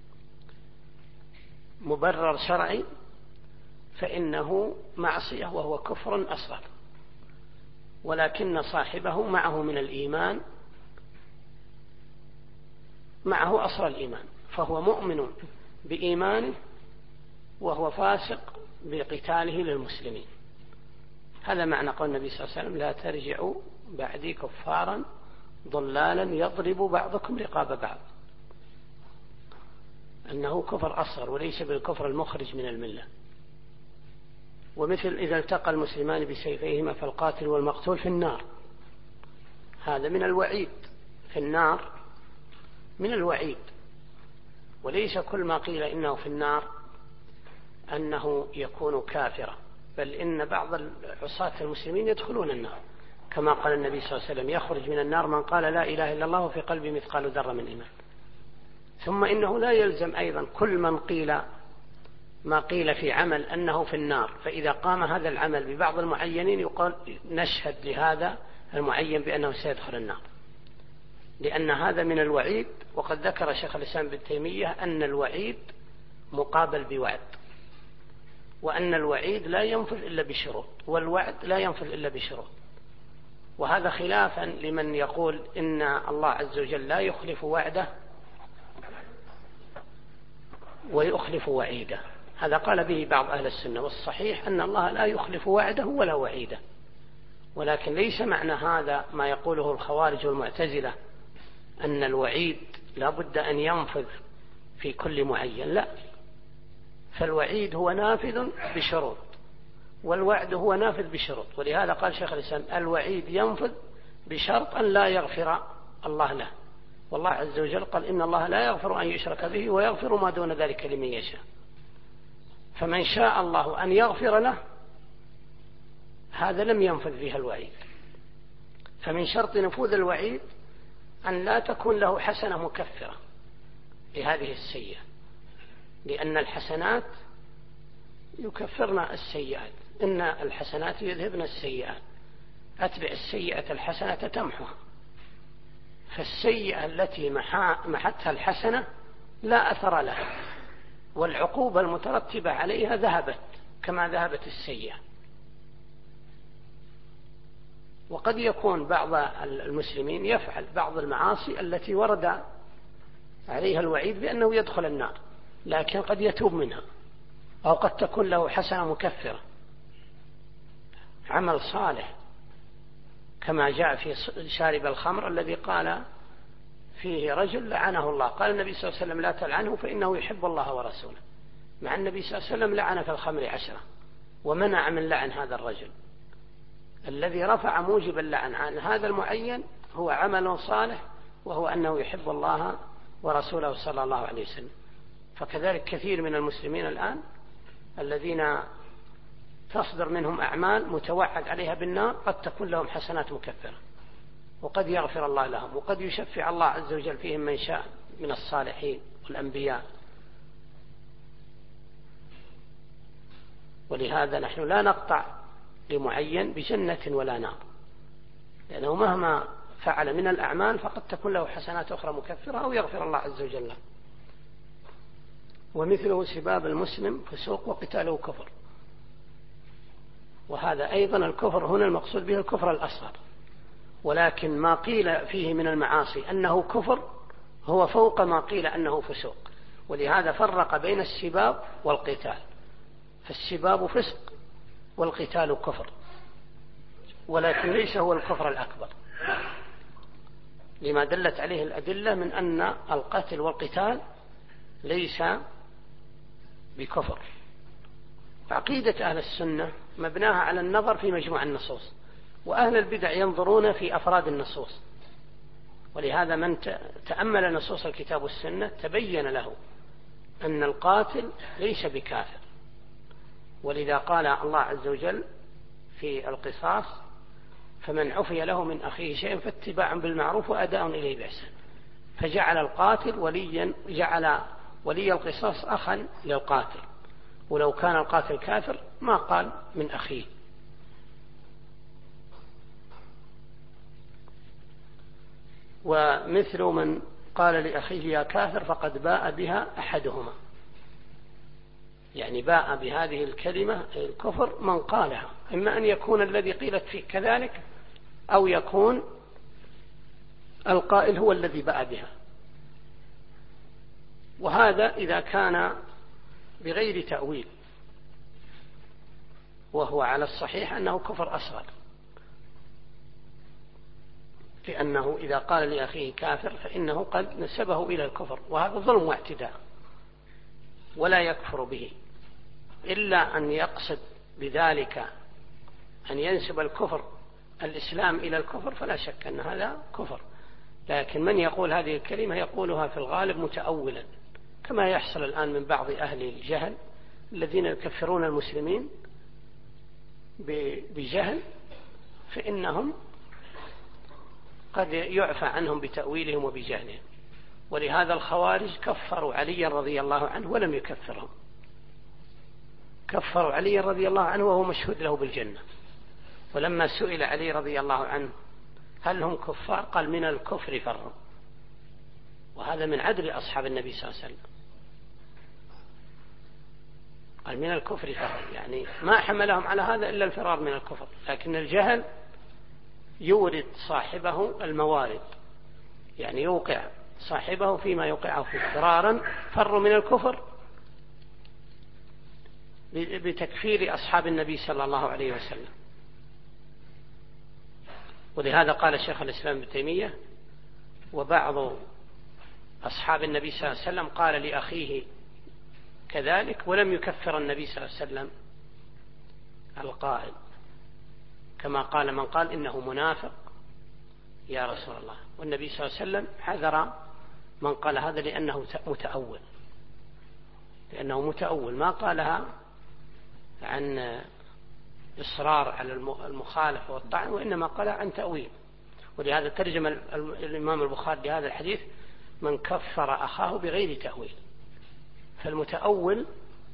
[SPEAKER 1] مبرر شرعي فإنه معصية وهو كفر أصغر، ولكن صاحبه معه من الإيمان معه أصل الإيمان، فهو مؤمن بإيمانه وهو فاسق بقتاله للمسلمين. هذا معنى قول النبي صلى الله عليه وسلم لا ترجعوا بعدي كفارا ضلالا يضرب بعضكم رقاب بعض، أنه كفر أصغر وليس بالكفر المخرج من الملة. ومثل إذا التقى المسلمان بسيفيهما فالقاتل والمقتول في النار، هذا من الوعيد، في النار من الوعيد، وليس كل ما قيل إنه في النار أنه يكون كافرا، بل إن بعض عصاة المسلمين يدخلون النار كما قال النبي صلى الله عليه وسلم يخرج من النار من قال لا إله إلا الله وفي قلبه مثقال ذرة من إيمان. ثم إنه لا يلزم أيضا كل من قيل ما قيل في عمل أنه في النار، فإذا قام هذا العمل ببعض المعينين يقال نشهد لهذا المعين بأنه سيدخل النار، لأن هذا من الوعيد. وقد ذكر شيخ الإسلام ابن تيمية أن الوعيد مقابل بوعد، وأن الوعيد لا ينفذ إلا بشروط والوعد لا ينفذ إلا بشروط، وهذا خلافا لمن يقول إن الله عز وجل لا يخلف وعده ويخلف وعيده، هذا قال به بعض أهل السنة، والصحيح أن الله لا يخلف وعده ولا وعيده، ولكن ليس معنى هذا ما يقوله الخوارج والمعتزلة أن الوعيد لا بد أن ينفذ في كل معين، لا، فالوعيد هو نافذ بشروط والوعد هو نافذ بشروط. ولهذا قال شيخ الإسلام الوعيد ينفذ بشرط أن لا يغفر الله له، والله عز وجل قال إن الله لا يغفر أن يشرك به ويغفر ما دون ذلك لمن يشاء، فمن شاء الله أن يغفر له هذا لم ينفذ فيها الوعيد. فمن شرط نفوذ الوعيد أن لا تكون له حسنة مكفرة لهذه السيئة، لأن الحسنات يكفرن السيئات، إن الحسنات يذهبن السيئات، أتبع السيئة الحسنة تمحها، فالسيئة التي محتها الحسنة لا أثر لها، والعقوبة المترتبة عليها ذهبت كما ذهبت السيئة. وقد يكون بعض المسلمين يفعل بعض المعاصي التي ورد عليها الوعيد بأنه يدخل النار، لكن قد يتوب منها، أو قد تكون له حسنة مكفرة، عمل صالح، كما جاء في شارب الخمر الذي قال فيه رجل لعنه الله، قال النبي صلى الله عليه وسلم لا تلعنه فإنه يحب الله ورسوله، مع النبي صلى الله عليه وسلم لعن في الخمر 10 ومنع من لعن هذا الرجل. الذي رفع موجب اللعن عن هذا المعين هو عمل صالح، وهو أنه يحب الله ورسوله صلى الله عليه وسلم. فكذلك كثير من المسلمين الآن الذين تصدر منهم أعمال متوعد عليها بالنار قد تكون لهم حسنات مكفرة، وقد يغفر الله لهم، وقد يشفع الله عز وجل فيهم من شاء من الصالحين والأنبياء. ولهذا نحن لا نقطع لمعين بجنة ولا نار، لأنه مهما فعل من الأعمال فقد تكون له حسنات أخرى مكفرة أو يغفر الله عز وجل له. ومثله سباب المسلم فسوق وقتاله كفر، وهذا أيضا الكفر هنا المقصود به الكفر الأصغر، ولكن ما قيل فيه من المعاصي أنه كفر هو فوق ما قيل أنه فسوق، ولهذا فرق بين السباب والقتال، فالسباب فسق والقتال كفر، ولكن ليس هو الكفر الأكبر، لما دلت عليه الأدلة من أن القتل والقتال ليس بكفر. عقيدة أهل السنة مبناها على النظر في مجموع النصوص، وأهل البدع ينظرون في أفراد النصوص، ولهذا من تأمل نصوص الكتاب والسنة تبين له أن القاتل ليس بكافر. ولذا قال الله عز وجل في القصاص فمن عفي له من أخيه شيء فاتباع بالمعروف وأداء إليه بإحسان، فجعل القاتل وليا، جعل ولي القصاص أخا للقاتل، ولو كان القاتل كافر ما قال من أخيه. ومثل من قال لأخيه يا كافر فقد باء بها أحدهما، يعني باء بهذه الكلمة الكفر من قالها، إما أن يكون الذي قيلت فيه كذلك أو يكون القائل هو الذي باء بها. وهذا إذا كان بغير تأويل، وهو على الصحيح أنه كفر أصغر، لأنه إذا قال لأخيه كافر فإنه قد نسبه إلى الكفر، وهذا ظلم واعتداء ولا يكفر به، إلا أن يقصد بذلك أن ينسب الكفر الإسلام إلى الكفر، فلا شك أن هذا كفر. لكن من يقول هذه الكلمة يقولها في الغالب متأولا، كما يحصل الآن من بعض أهل الجهل الذين يكفرون المسلمين بجهل، فإنهم قد يعفى عنهم بتأويلهم وبجهلهم. ولهذا الخوارج كفروا علي رضي الله عنه ولم يكفرهم، كفروا علي رضي الله عنه وهو مشهود له بالجنة، ولما سئل علي رضي الله عنه هل هم كفار قال من الكفر فروا، وهذا من عدل أصحاب النبي صلى الله عليه وسلم، قال من الكفر فروا، يعني ما حملهم على هذا إلا الفرار من الكفر. لكن الجهل يورد صاحبه الموارد، يعني يوقع صاحبه فيما يوقعه فيه، فرارا فروا من الكفر بتكفير أصحاب النبي صلى الله عليه وسلم. ولهذا قال شيخ الإسلام ابن تيمية: وبعض أصحاب النبي صلى الله عليه وسلم قال لأخيه كذلك ولم يكفر النبي صلى الله عليه وسلم القائل، كما قال من قال إنه منافق يا رسول الله، والنبي صلى الله عليه وسلم حذر من قال هذا لأنه متأول، ما قالها عن إصرار على المخالفة والطعن، وإنما قالها عن تأويل. ولهذا ترجم الإمام البخاري لهذا الحديث: من كفر أخاه بغير تأويل. فالمتأول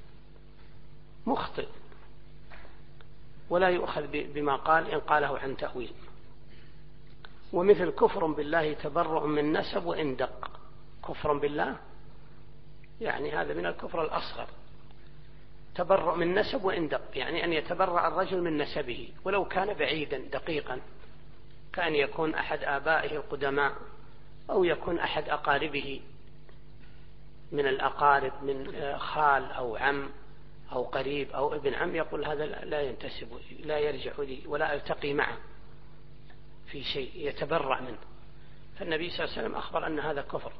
[SPEAKER 1] مخطئ ولا يؤخذ بما قال إن قاله عن تأويل. ومثل كفر بالله تبرؤ من نسب وإن دق. كفر بالله يعني هذا من الكفر الأصغر. تبرؤ من نسب وإن دق يعني أن يتبرأ الرجل من نسبه ولو كان بعيدا دقيقا، كأن يكون أحد آبائه القدماء أو يكون أحد أقاربه من الأقارب، من خال أو عم أو قريب أو ابن عم، يقول هذا لا ينتسب، لا يرجع لي ولا ألتقي معه في شيء، يتبرأ منه. فالنبي صلى الله عليه وسلم أخبر أن هذا كفر،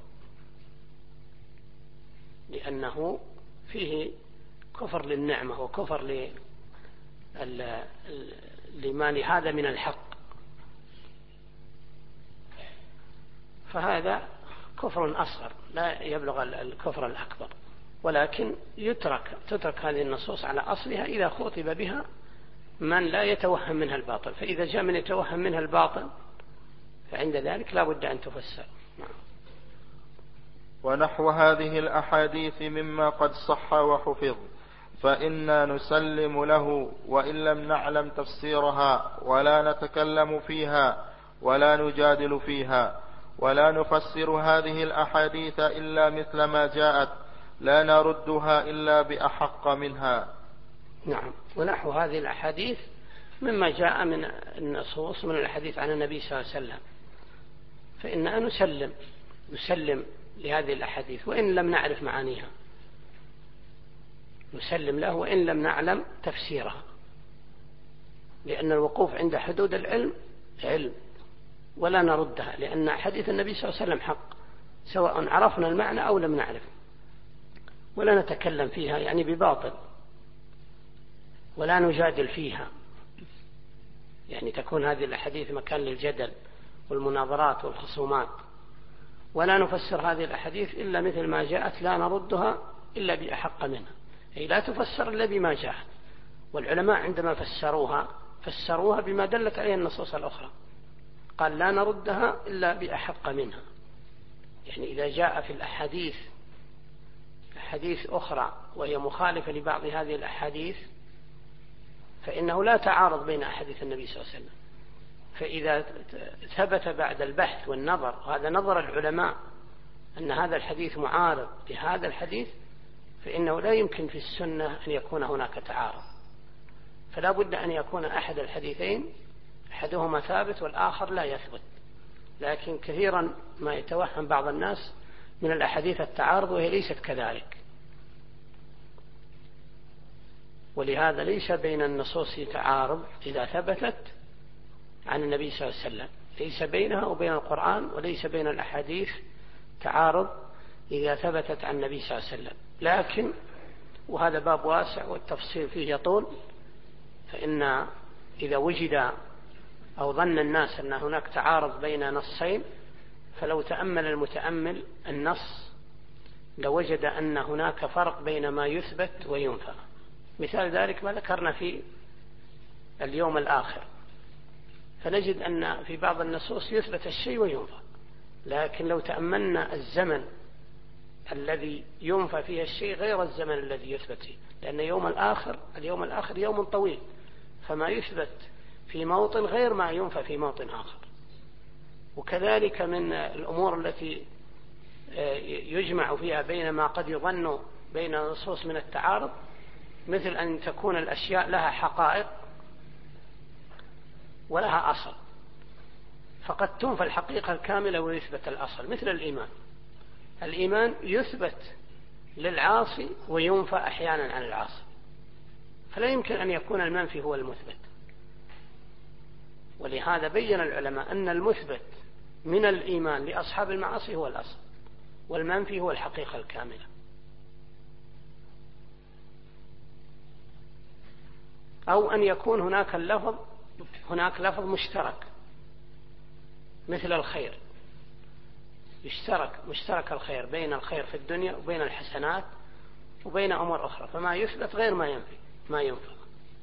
[SPEAKER 1] لأنه فيه كفر للنعمة وكفر لما لهذا من الحق. فهذا كفر أصغر لا يبلغ الكفر الأكبر، ولكن تترك هذه النصوص على أصلها إذا خطب بها من لا يتوهم منها الباطل. فإذا جاء من يتوهم منها الباطل فعند ذلك لا بد أن تفسر.
[SPEAKER 2] ونحو هذه الأحاديث مما قد صح وحفظ فإنا نسلم له وإن لم نعلم تفسيرها، ولا نتكلم فيها ولا نجادل فيها، ولا نفسر هذه الأحاديث إلا مثل ما جاءت، لا نردها إلا بأحق منها.
[SPEAKER 1] نعم. ونحو هذه الأحاديث مما جاء من النصوص من الحديث عن النبي صلى الله عليه وسلم، فإننا نسلم لهذه الأحاديث وإن لم نعرف معانيها، نسلم له وإن لم نعلم تفسيرها، لأن الوقوف عند حدود العلم علم، ولا نردها، لأن حديث النبي صلى الله عليه وسلم حق سواء عرفنا المعنى أو لم نعرف، ولا نتكلم فيها يعني بباطل، ولا نجادل فيها، يعني تكون هذه الأحاديث مكان للجدل والمناظرات والخصومات. ولا نفسر هذه الأحاديث إلا مثل ما جاءت، لا نردها إلا بأحق منها، أي لا تفسر إلا بما جاءت. والعلماء عندما فسروها بما دلت عليه النصوص الأخرى، قال لا نردها إلا بأحق منها. يعني إذا جاء في الأحاديث أحاديث أخرى وهي مخالفة لبعض هذه الأحاديث فإنه لا تعارض بين أحاديث النبي صلى الله عليه وسلم. فإذا ثبت بعد البحث والنظر، وهذا نظر العلماء، أن هذا الحديث معارض لهذا الحديث، فإنه لا يمكن في السنة أن يكون هناك تعارض، فلا بد أن يكون أحد الحديثين أحدهما ثابت والآخر لا يثبت. لكن كثيرا ما يتوهم بعض الناس من الأحاديث التعارض وهي ليست كذلك، ولهذا ليس بين النصوص تعارض إذا ثبتت عن النبي صلى الله عليه وسلم، ليس بينها وبين القرآن، وليس بين الأحاديث تعارض إذا ثبتت عن النبي صلى الله عليه وسلم. لكن وهذا باب واسع والتفصيل فيه يطول، فإن إذا وجد أو ظن الناس أن هناك تعارض بين نصين، فلو تأمل المتأمل النص لوجد أن هناك فرق بين ما يثبت وينفى. مثال ذلك ما ذكرنا في اليوم الآخر، فنجد أن في بعض النصوص يثبت الشيء وينفى، لكن لو تأملنا الزمن الذي ينفى فيه الشيء غير الزمن الذي يثبت فيه، لأن اليوم الآخر يوم طويل، فما يثبت في موطن غير ما ينفى في موطن آخر. وكذلك من الأمور التي يجمع فيها بين ما قد يظن بين النصوص من التعارض، مثل أن تكون الأشياء لها حقائق ولها أصل، فقد تنفى الحقيقة الكاملة ويثبت الأصل. مثل الإيمان يثبت للعاصي وينفى أحيانا عن العاصي، فلا يمكن أن يكون المنفي هو المثبت. ولهذا بين العلماء أن المثبت من الإيمان لأصحاب المعاصي هو الأصل، والمنفي هو الحقيقة الكاملة. أو أن يكون هناك لفظ مشترك مثل الخير، مشترك الخير بين الخير في الدنيا وبين الحسنات وبين أمور أخرى، فما يثبت غير ما ينفى.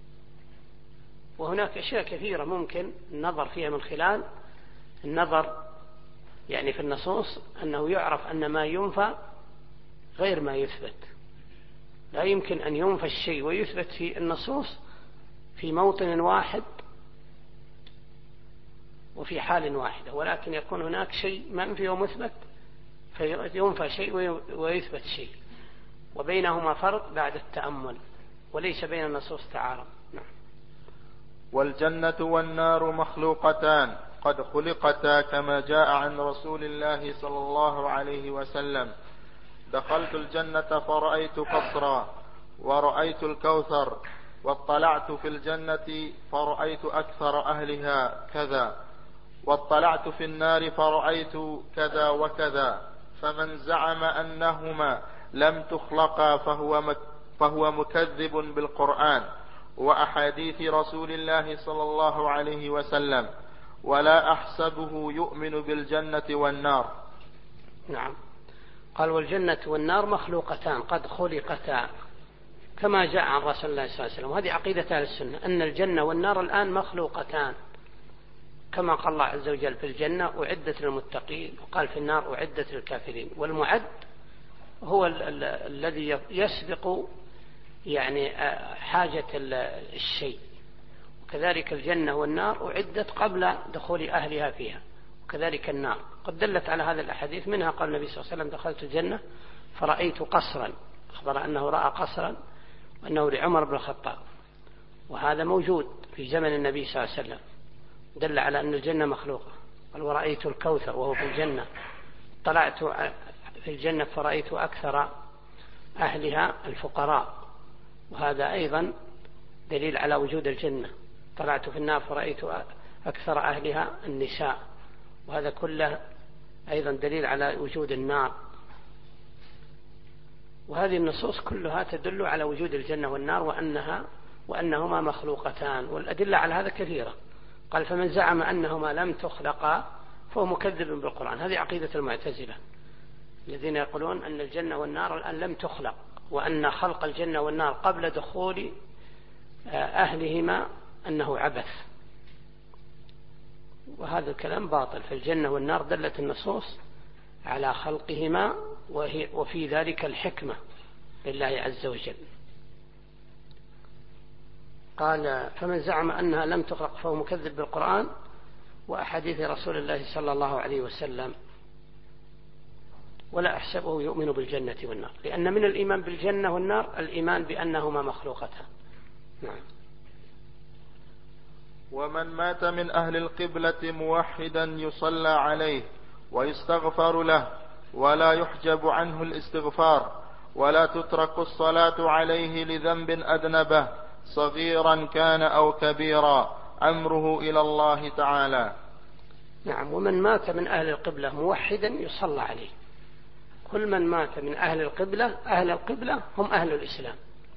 [SPEAKER 1] وهناك أشياء كثيرة ممكن النظر فيها من خلال النظر يعني في النصوص، أنه يعرف أن ما ينفى غير ما يثبت. لا يمكن أن ينفى الشيء ويثبت في النصوص في موطن واحد وفي حال واحدة، ولكن يكون هناك شيء منفي ومثبت فينفى شيء ويثبت شيء، وبينهما فرق بعد التأمل، وليس بين النصوص تعارض. نعم.
[SPEAKER 2] والجنة والنار مخلوقتان قد خلقتا كما جاء عن رسول الله صلى الله عليه وسلم: دخلت الجنة فرأيت قصرا ورأيت الكوثر، واطلعت في الجنة فرأيت أكثر أهلها كذا، واطلعت في النار فرأيت كذا وكذا. فمن زعم أنهما لم تخلقا فهو مكذب بالقرآن وأحاديث رسول الله صلى الله عليه وسلم، ولا أحسبه يؤمن بالجنة والنار.
[SPEAKER 1] نعم. قال: والجنة والنار مخلوقتان قد خلقتا كما جاء عن رسول الله صلى الله عليه وسلم. وهذه عقيدة أهل السنة، أن الجنة والنار الآن مخلوقتان، كما قال الله عز وجل: في الجنة أعدت للمتقين، وقال في النار أعدت للكافرين. والمعد هو الذي يسبق يعني حاجة الشيء، وكذلك الجنة والنار أعدت قبل دخول أهلها فيها، وكذلك النار. قد دلت على هذا الأحاديث، منها قال النبي صلى الله عليه وسلم: دخلت الجنة فرأيت قصرا، أخبر أنه رأى قصرا وأنه لعمر بن الخطاب، وهذا موجود في زمن النبي صلى الله عليه وسلم، دل على أن الجنة مخلوقة. قال: ورأيت الكوثر وهو في الجنة، طلعت في الجنة فرأيت أكثر أهلها الفقراء، وهذا أيضا دليل على وجود الجنة. طلعت في النار فرأيت أكثر أهلها النساء، وهذا كله أيضا دليل على وجود النار. وهذه النصوص كلها تدل على وجود الجنة والنار وأنهما مخلوقتان، والأدلة على هذا كثيرة. قال: فمن زعم أنهما لم تخلقا فهو مكذب بالقرآن. هذه عقيدة المعتزلة الذين يقولون أن الجنة والنار الآن لم تخلق، وأن خلق الجنة والنار قبل دخول أهلهما أنه عبث، وهذا الكلام باطل. فالجنة والنار دلت النصوص على خلقهما، وفي ذلك الحكمة لله عز وجل. قال: فمن زعم أنها لم تخلق فهو مكذب بالقرآن وأحاديث رسول الله صلى الله عليه وسلم، ولا أحسبه يؤمن بالجنة والنار، لأن من الإيمان بالجنة والنار الإيمان بأنهما مخلوقتان. نعم.
[SPEAKER 2] ومن مات من أهل القبلة موحدا يصلى عليه ويستغفر له، ولا يحجب عنه الاستغفار، ولا تترك الصلاة عليه لذنب أذنبه صغيرا كان أو كبيرا، أمره إلى الله تعالى.
[SPEAKER 1] نعم. ومن مات من أهل القبلة موحدا يصلى عليه. كل من مات من أهل القبلة، أهل القبلة هم أهل الإسلام،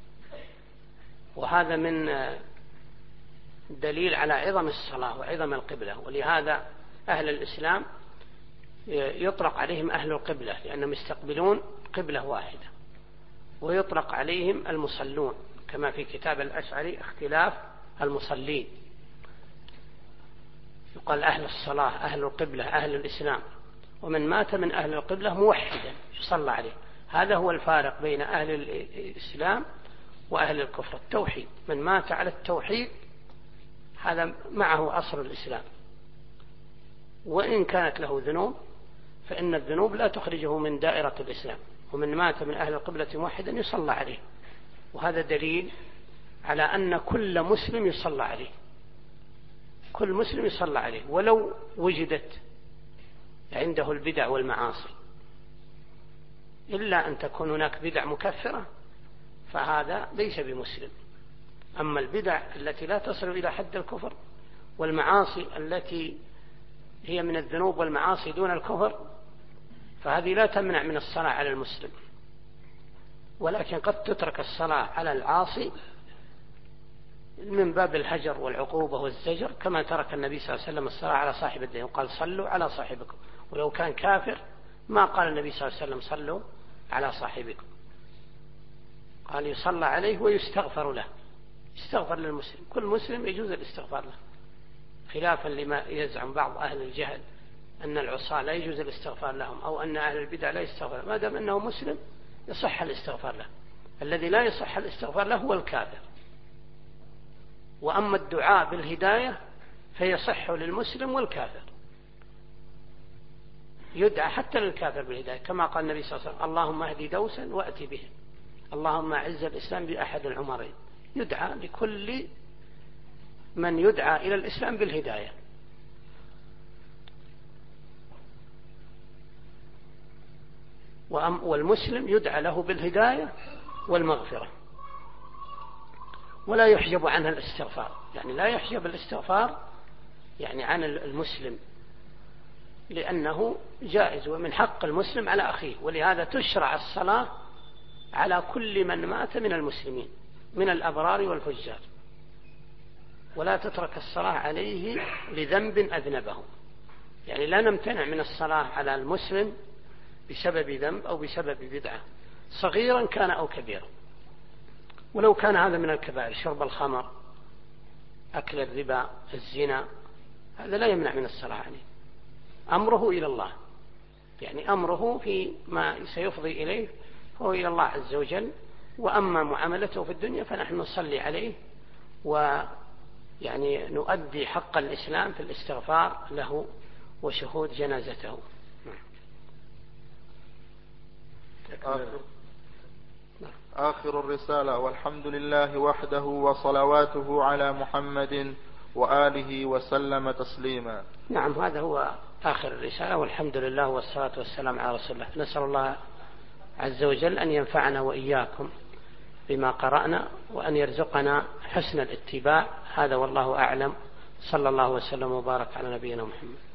[SPEAKER 1] وهذا من دليل على عظم الصلاة وعظم القبلة. ولهذا أهل الإسلام يطلق عليهم أهل القبلة لأنهم يستقبلون قبلة واحدة، ويطلق عليهم المصلون كما في كتاب الأشعري اختلاف المصلين، يقال أهل الصلاة، أهل القبلة، أهل الإسلام. ومن مات من أهل القبلة موحدا يصلى عليه. هذا هو الفارق بين أهل الإسلام وأهل الكفر، التوحيد. من مات على التوحيد هذا معه أصل الإسلام، وإن كانت له ذنوب فإن الذنوب لا تخرجه من دائرة الإسلام. ومن مات من أهل القبلة موحدا يصلى عليه، وهذا دليل على أن كل مسلم يصلى عليه، كل مسلم يصلى عليه ولو وجدت عنده البدع والمعاصي، إلا أن تكون هناك بدع مكفرة فهذا ليس بمسلم. أما البدع التي لا تصل إلى حد الكفر والمعاصي التي هي من الذنوب والمعاصي دون الكفر فهذه لا تمنع من الصلاة على المسلم، ولكن قد تترك الصلاة على العاصي من باب الهجر والعقوبة والزجر، كما ترك النبي صلى الله عليه وسلم الصلاة على صاحب الدين وقال صلوا على صاحبكم، ولو كان كافر ما قال النبي صلى الله عليه وسلم صلوا على صاحبكم، قال يصلى عليه ويستغفر له، يستغفر للمسلم، كل مسلم يجوز الاستغفار له، خلافا لما يزعم بعض أهل الجهل أن العصاة لا يجوز الاستغفار لهم أو أن أهل البدع لا يستغفر، ما دام أنه مسلم يصح الاستغفار له. الذي لا يصح الاستغفار له هو الكافر. وأما الدعاء بالهداية فيصح للمسلم والكافر، يدعى حتى للكافر بالهداية، كما قال النبي صلى الله عليه وسلم اللهم اهدي دوسا وأتي بهم، اللهم أعز الإسلام بأحد العمرين، يدعى لكل من يدعى إلى الإسلام بالهداية. والمسلم يدعى له بالهداية والمغفرة، ولا يحجب عنها الاستغفار، يعني لا يحجب الاستغفار يعني عن المسلم، لأنه جائز ومن حق المسلم على أخيه، ولهذا تشرع الصلاة على كل من مات من المسلمين من الأبرار والفجار، ولا تترك الصلاة عليه لذنب أذنبه، يعني لا نمتنع من الصلاة على المسلم بسبب ذنب أو بسبب بدعة صغيرا كان أو كبيرا، ولو كان هذا من الكبائر، شرب الخمر، أكل الربا، الزنا، هذا لا يمنع من الصلاة عليه، أمره إلى الله، يعني أمره في ما سيفضي إليه هو إلى الله عز وجل، وأما معاملته في الدنيا فنحن نصلي عليه ويعني نؤدي حق الإسلام في الاستغفار له وشهود جنازته.
[SPEAKER 2] آخر الرسالة: والحمد لله وحده وصلواته على محمد وآله وسلم تسليما.
[SPEAKER 1] نعم، هذا هو آخر الرسالة، والحمد لله والصلاة والسلام على رسول الله. نسأل الله عز وجل أن ينفعنا وإياكم بما قرأنا، وأن يرزقنا حسن الاتباع، هذا والله أعلم. صلى الله وسلم وبارك على نبينا محمد.